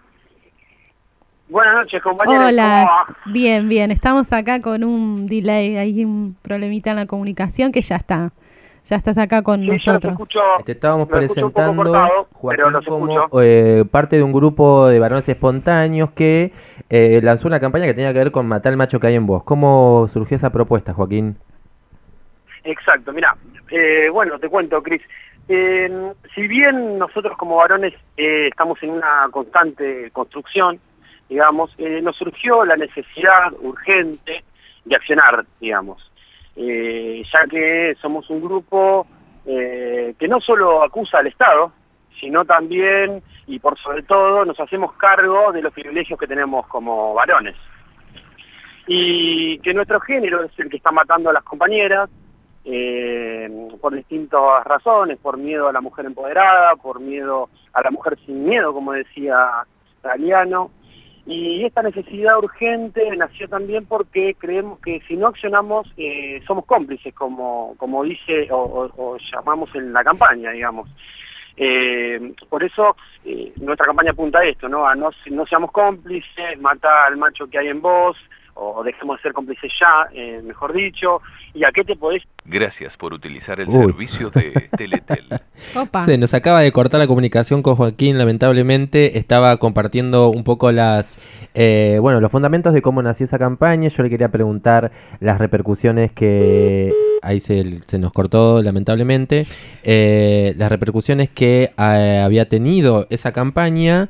Buenas noches, compañeros.
Hola, bien, bien. Estamos acá con un delay, hay un problemita en la comunicación que ya está. Ya estás acá con sí, nosotros.
Escucho,
Te estábamos presentando,
cortado,
Joaquín, como eh, parte de un grupo de varones espontáneos que eh, lanzó una campaña que tenía que ver con matar al macho que hay en vos. ¿Cómo surgió esa propuesta, Joaquín?
Exacto, mira, eh, bueno, te cuento, Cris. Eh, si bien nosotros como varones eh, estamos en una constante construcción, digamos, eh, nos surgió la necesidad urgente de accionar, digamos, eh, ya que somos un grupo eh, que no solo acusa al Estado, sino también, y por sobre todo, nos hacemos cargo de los privilegios que tenemos como varones. Y que nuestro género es el que está matando a las compañeras, eh, por distintas razones, por miedo a la mujer empoderada, por miedo a la mujer sin miedo, como decía Galeano, Y esta necesidad urgente nació también porque creemos que si no accionamos eh, somos cómplices, como, como dice o, o, o llamamos en la campaña, digamos. Eh, por eso eh, nuestra campaña apunta a esto, ¿no? A no, no seamos cómplices, mata al macho que hay en vos, o dejemos de ser cómplices ya, eh, mejor dicho, y a qué te podés...
Gracias por utilizar el
Uy.
servicio de Teletel.
Opa.
Se nos acaba de cortar la comunicación con Joaquín, lamentablemente. Estaba compartiendo un poco las, eh, bueno, los fundamentos de cómo nació esa campaña. Yo le quería preguntar las repercusiones que... Ahí se, se nos cortó, lamentablemente. Eh, las repercusiones que eh, había tenido esa campaña.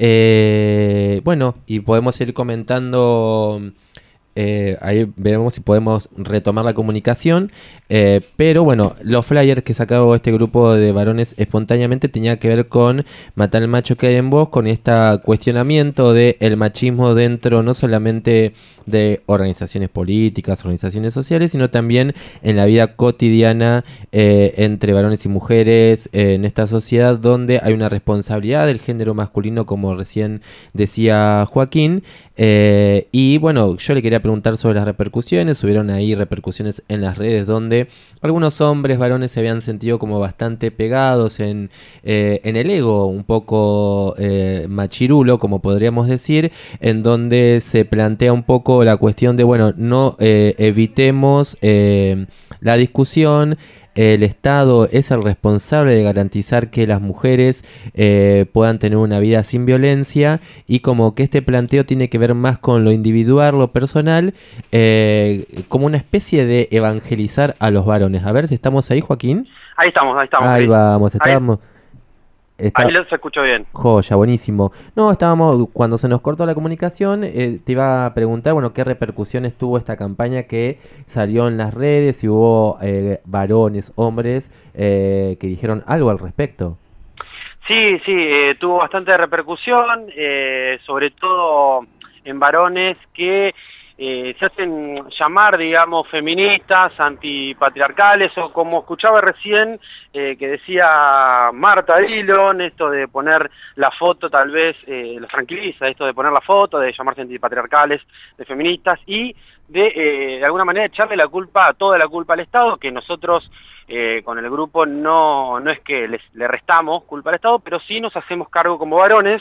Eh, bueno, y podemos ir comentando... Eh, ahí veremos si podemos retomar la comunicación, eh, pero bueno, los flyers que sacó este grupo de varones espontáneamente tenía que ver con matar al macho que hay en vos, con este cuestionamiento de el machismo dentro no solamente de organizaciones políticas, organizaciones sociales, sino también en la vida cotidiana eh, entre varones y mujeres eh, en esta sociedad donde hay una responsabilidad del género masculino, como recién decía Joaquín. Eh, y bueno, yo le quería preguntar sobre las repercusiones. Hubieron ahí repercusiones en las redes donde algunos hombres, varones, se habían sentido como bastante pegados en, eh, en el ego, un poco eh, machirulo, como podríamos decir, en donde se plantea un poco la cuestión de, bueno, no eh, evitemos eh, la discusión. El Estado es el responsable de garantizar que las mujeres eh, puedan tener una vida sin violencia, y como que este planteo tiene que ver más con lo individual, lo personal, eh, como una especie de evangelizar a los varones. A ver si estamos ahí, Joaquín.
Ahí estamos, ahí estamos.
Ahí
sí.
vamos, estábamos...
Ahí,
Está...
ahí lo se escuchó bien.
Joya, buenísimo. No, estábamos, cuando se nos cortó la comunicación, eh, te iba a preguntar, bueno, qué repercusiones tuvo esta campaña que salió en las redes, si hubo eh, varones, hombres, eh, que dijeron algo al respecto.
Sí, sí, eh, tuvo bastante repercusión, eh, sobre todo en varones que eh, se hacen llamar, digamos, feministas, antipatriarcales, o como escuchaba recién, eh, que decía Marta Dillon, esto de poner la foto, tal vez eh, los tranquiliza, esto de poner la foto, de llamarse antipatriarcales, de feministas, y de, eh, de alguna manera, echarle la culpa, toda la culpa al Estado, que nosotros eh, con el grupo no, no es que les, le restamos culpa al Estado, pero sí nos hacemos cargo como varones,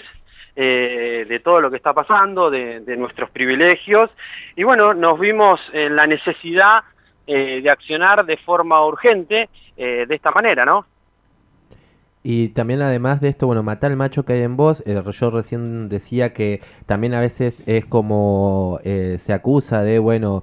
Eh, de todo lo que está pasando, de, de nuestros privilegios, y bueno, nos vimos en la necesidad eh, de accionar de forma urgente eh, de esta manera, ¿no?
Y también, además de esto, bueno, matar al macho que hay en vos, eh, yo recién decía que también a veces es como eh, se acusa de, bueno,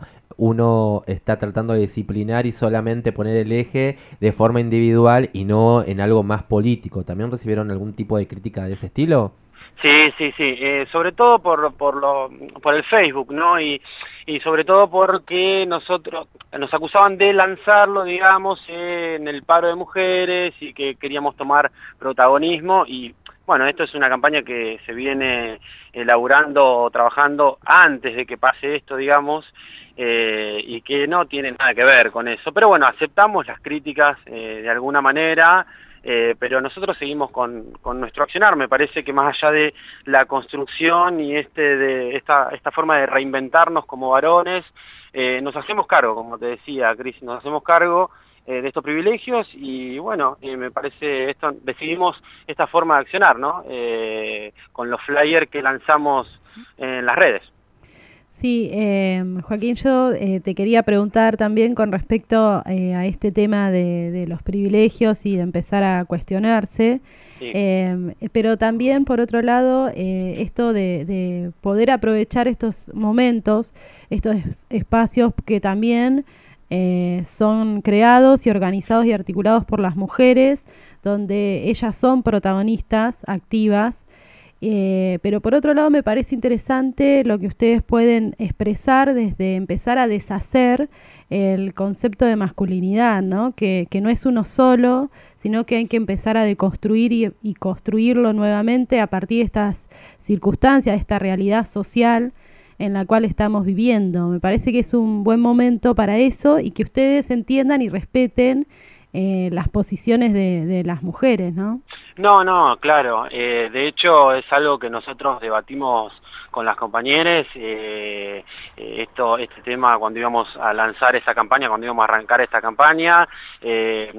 uno está tratando de disciplinar y solamente poner el eje de forma individual y no en algo más político. ¿También recibieron algún tipo de crítica de ese estilo?
Sí, sí, sí, eh, sobre todo por, por, lo, por el Facebook, ¿no? Y, y sobre todo porque nosotros nos acusaban de lanzarlo, digamos, en el paro de mujeres y que queríamos tomar protagonismo. Y bueno, esto es una campaña que se viene elaborando, trabajando antes de que pase esto, digamos, eh, y que no tiene nada que ver con eso. Pero bueno, aceptamos las críticas eh, de alguna manera. Eh, pero nosotros seguimos con, con nuestro accionar. Me parece que más allá de la construcción y este de esta, esta forma de reinventarnos como varones, eh, nos hacemos cargo, como te decía, Cris, nos hacemos cargo eh, de estos privilegios y bueno, eh, me parece, esto decidimos esta forma de accionar, ¿no? Eh, con los flyers que lanzamos en las redes.
Sí, eh, Joaquín, yo eh, te quería preguntar también con respecto eh, a este tema de, de los privilegios y de empezar a cuestionarse, sí. eh, pero también por otro lado eh, esto de, de poder aprovechar estos momentos, estos espacios que también eh, son creados y organizados y articulados por las mujeres, donde ellas son protagonistas activas. Eh, pero por otro lado me parece interesante lo que ustedes pueden expresar desde empezar a deshacer el concepto de masculinidad, ¿no? Que, que no es uno solo, sino que hay que empezar a deconstruir y, y construirlo nuevamente a partir de estas circunstancias, de esta realidad social en la cual estamos viviendo. Me parece que es un buen momento para eso y que ustedes entiendan y respeten Eh, las posiciones de, de las mujeres, ¿no?
No, no, claro. Eh, de hecho, es algo que nosotros debatimos con las compañeras, eh, esto, este tema cuando íbamos a lanzar esta campaña, cuando íbamos a arrancar esta campaña, eh,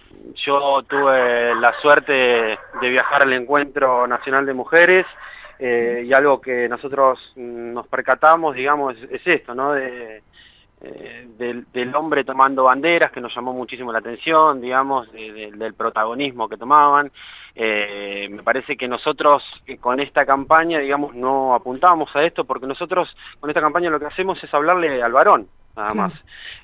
yo tuve la suerte de viajar al Encuentro Nacional de Mujeres, eh, y algo que nosotros nos percatamos, digamos, es, es esto, ¿no? De, eh, del, del hombre tomando banderas, que nos llamó muchísimo la atención, digamos, de, de, del protagonismo que tomaban. Eh, me parece que nosotros eh, con esta campaña, digamos, no apuntamos a esto, porque nosotros con esta campaña lo que hacemos es hablarle al varón, nada más.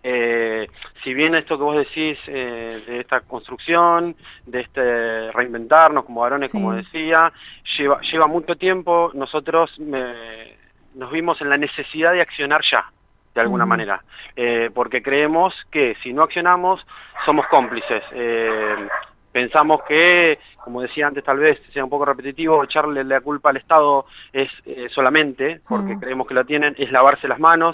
Eh, si bien esto que vos decís eh, de esta construcción, de este reinventarnos como varones, sí. como decía, lleva, lleva mucho tiempo, nosotros me, nos vimos en la necesidad de accionar ya, de alguna uh-huh. manera, eh, porque creemos que si no accionamos somos cómplices. Eh, pensamos que, como decía antes, tal vez sea un poco repetitivo, echarle la culpa al Estado es eh, solamente, porque uh-huh. creemos que lo tienen, es lavarse las manos.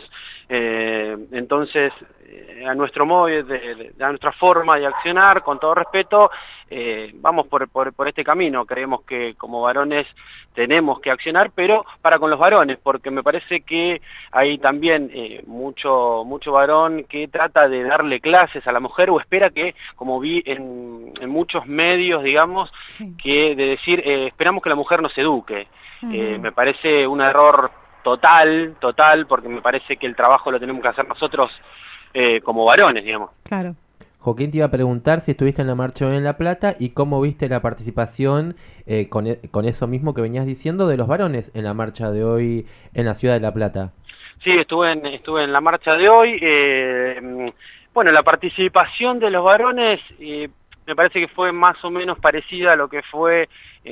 Eh, entonces, eh, a nuestro modo, de, de, de, a nuestra forma de accionar, con todo respeto, eh, vamos por, por, por este camino. Creemos que como varones tenemos que accionar, pero para con los varones, porque me parece que hay también eh, mucho, mucho varón que trata de darle clases a la mujer, o espera que, como vi en, en muchos medios, digamos, sí. que de decir, eh, esperamos que la mujer nos eduque. Uh-huh. Eh, me parece un error total, total, porque me parece que el trabajo lo tenemos que hacer nosotros eh, como varones, digamos.
Claro.
Joaquín, te iba a preguntar si estuviste en la marcha hoy en La Plata y cómo viste la participación eh, con, con eso mismo que venías diciendo de los varones en la marcha de hoy en la ciudad de La Plata.
Sí, estuve en, estuve en la marcha de hoy. Eh, bueno, la participación de los varones eh, me parece que fue más o menos parecida a lo que fue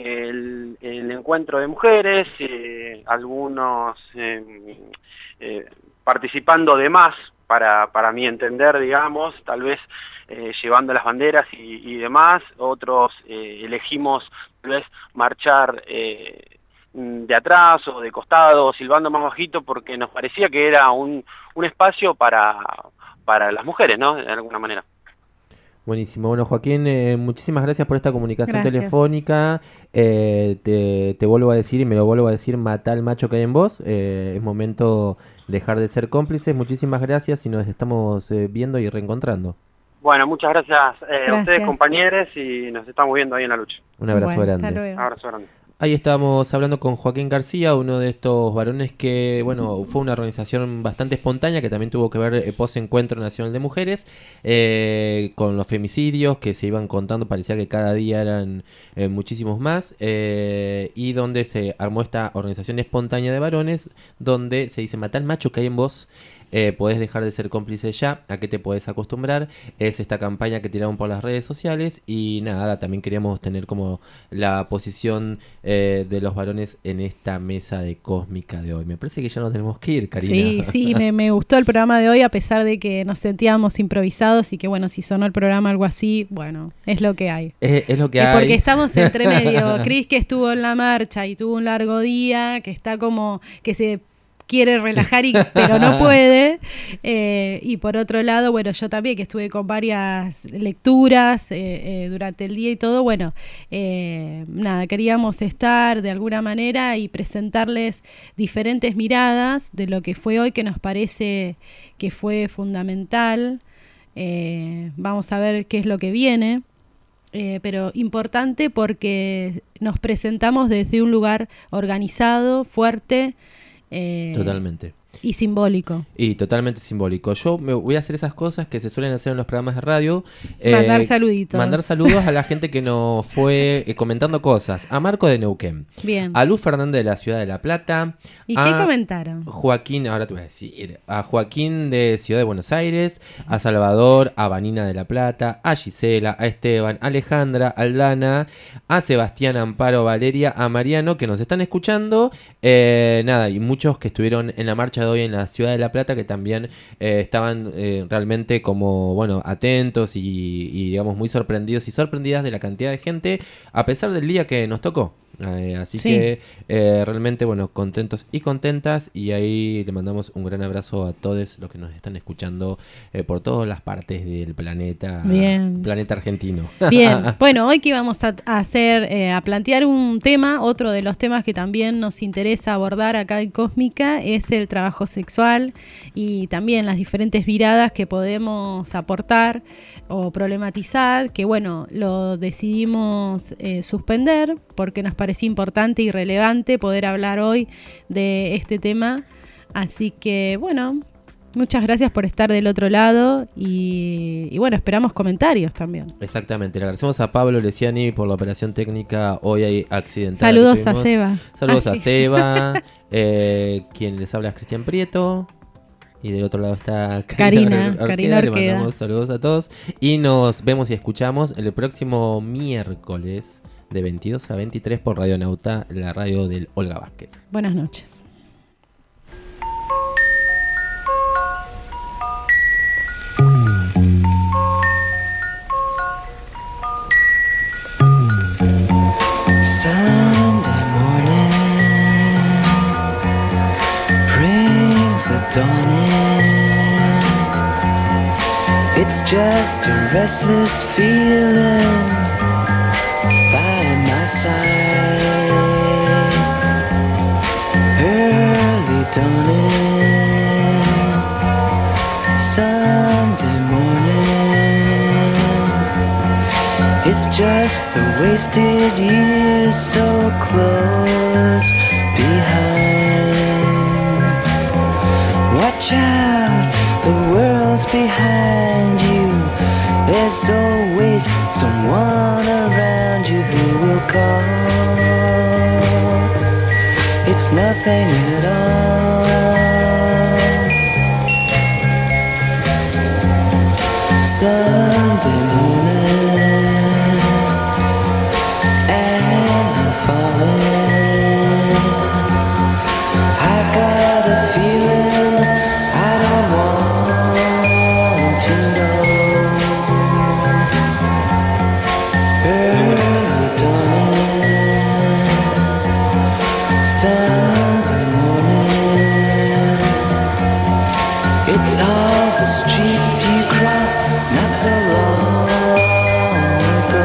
el, el encuentro de mujeres, eh, algunos eh, eh, participando de más, para, para mi entender, digamos, tal vez eh, llevando las banderas y, y demás, otros eh, elegimos tal vez marchar eh, de atrás o de costado, silbando más bajito, porque nos parecía que era un, un espacio para, para las mujeres, ¿no? De alguna manera.
Buenísimo. Bueno, Joaquín, eh, muchísimas gracias por esta comunicación
gracias.
telefónica. Eh, te, te vuelvo a decir, y me lo vuelvo a decir, matá al macho que hay en vos. Eh, es momento de dejar de ser cómplices. Muchísimas gracias y nos estamos eh, viendo y reencontrando.
Bueno, muchas gracias, eh, gracias a ustedes, compañeros, y nos estamos viendo ahí en la lucha.
Un abrazo
bueno,
grande.
Un abrazo grande.
Ahí estábamos hablando con Joaquín García, uno de estos varones que, bueno, fue una organización bastante espontánea que también tuvo que ver eh, post-encuentro nacional de mujeres, eh, con los femicidios que se iban contando, parecía que cada día eran eh, muchísimos más, eh, y donde se armó esta organización espontánea de varones, donde se dice, matá al macho que hay en vos. Eh, podés dejar de ser cómplice ya, a qué te podés acostumbrar, es esta campaña que tiraron por las redes sociales y nada, también queríamos tener como la posición eh, de los varones en esta mesa de Cósmica de hoy. Me parece que ya no tenemos que ir, Karina.
Sí, sí, me, me gustó el programa de hoy a pesar de que nos sentíamos improvisados y que bueno, si sonó el programa algo así, bueno, es lo que hay.
Es, es lo que
eh,
hay.
Porque estamos entre medio. Cris, que estuvo en la marcha y tuvo un largo día, que está como, que se quiere relajar y, pero no puede, eh, y por otro lado, bueno, yo también que estuve con varias lecturas eh, eh, durante el día y todo, bueno, eh, nada, queríamos estar de alguna manera y presentarles diferentes miradas de lo que fue hoy, que nos parece que fue fundamental. Eh, vamos a ver qué es lo que viene. Eh, pero importante porque nos presentamos desde un lugar organizado, fuerte, Eh,
totalmente.
Y simbólico.
Y totalmente simbólico. Yo me voy a hacer esas cosas que se suelen hacer en los programas de radio.
Mandar
eh,
saluditos.
Mandar saludos a la gente que nos fue eh, comentando cosas. A Marco de Neuquén.
Bien.
A Luz Fernández de la Ciudad de La Plata.
¿Y qué comentaron?
Joaquín, ahora te voy a decir. A Joaquín de Ciudad de Buenos Aires. A Salvador. A Vanina de La Plata. A Gisela. A Esteban. A Alejandra. A Aldana. A Sebastián, Amparo, Valeria. A Mariano, que nos están escuchando. Eh, nada, y muchos que estuvieron en la marcha de hoy en la Ciudad de La Plata, que también eh, estaban eh, realmente como, bueno, atentos y, y digamos muy sorprendidos y sorprendidas de la cantidad de gente, a pesar del día que nos tocó. Eh, así
Sí.
que eh, realmente, bueno, contentos y contentas. Y ahí le mandamos un gran abrazo a todos los que nos están escuchando eh, por todas las partes del planeta.
Bien.
Planeta argentino.
Bien, bueno, hoy que vamos a, a hacer, eh, a plantear un tema, otro de los temas que también nos interesa abordar acá en Cósmica es el trabajo sexual y también las diferentes miradas que podemos aportar o problematizar, que bueno, lo decidimos eh, suspender porque nos parecía importante y relevante poder hablar hoy de este tema. Así que bueno, muchas gracias por estar del otro lado y, y bueno, esperamos comentarios también.
Exactamente, le agradecemos a Pablo Lesiani por la operación técnica hoy hay accidental.
Saludos a Seba.
Saludos
Ah,
a
sí.
Seba, eh, quien les habla es Cristian Prieto. Y del otro lado está
Karina,
Orqueda.
Karina
Le
Orqueda.
mandamos saludos a todos. Y nos vemos y escuchamos el próximo miércoles de veintidós a veintitrés por Radio Nauta, la radio del Olga Vázquez.
Buenas noches.
Sunday morning brings the dawn in. It's just a restless feeling by my side. Early dawning, Sunday morning. It's just the wasted years so close behind. Watch out, the world's behind you. There's always someone around you who will call. It's nothing at all. Sunday morning, and I'm falling. I've got a feeling I don't want to know. Early dawning, Sunday morning. It's all the streets you cross not so long ago.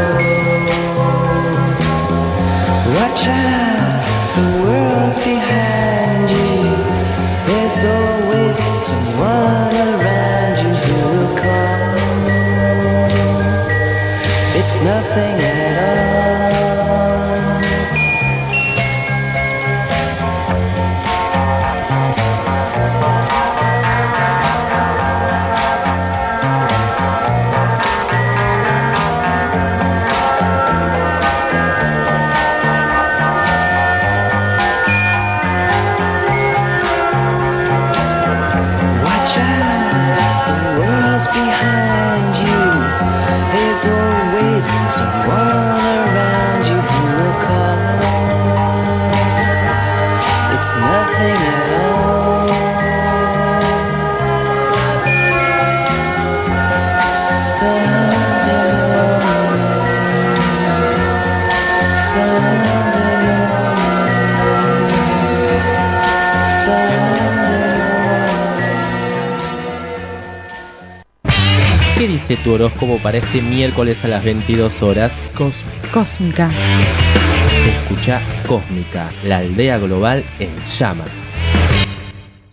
Watch out, the world's behind you. There's always someone around you who will call. It's nothing at Watch out, the world's behind you. There's always someone around you who will call. It's nothing at all. Sunday morning, Sunday morning, Sunday
¿Qué dice tu horóscopo para este miércoles a las veintidós horas?
Cósmica.
Cósmica.
Escucha Cósmica, la aldea global en llamas.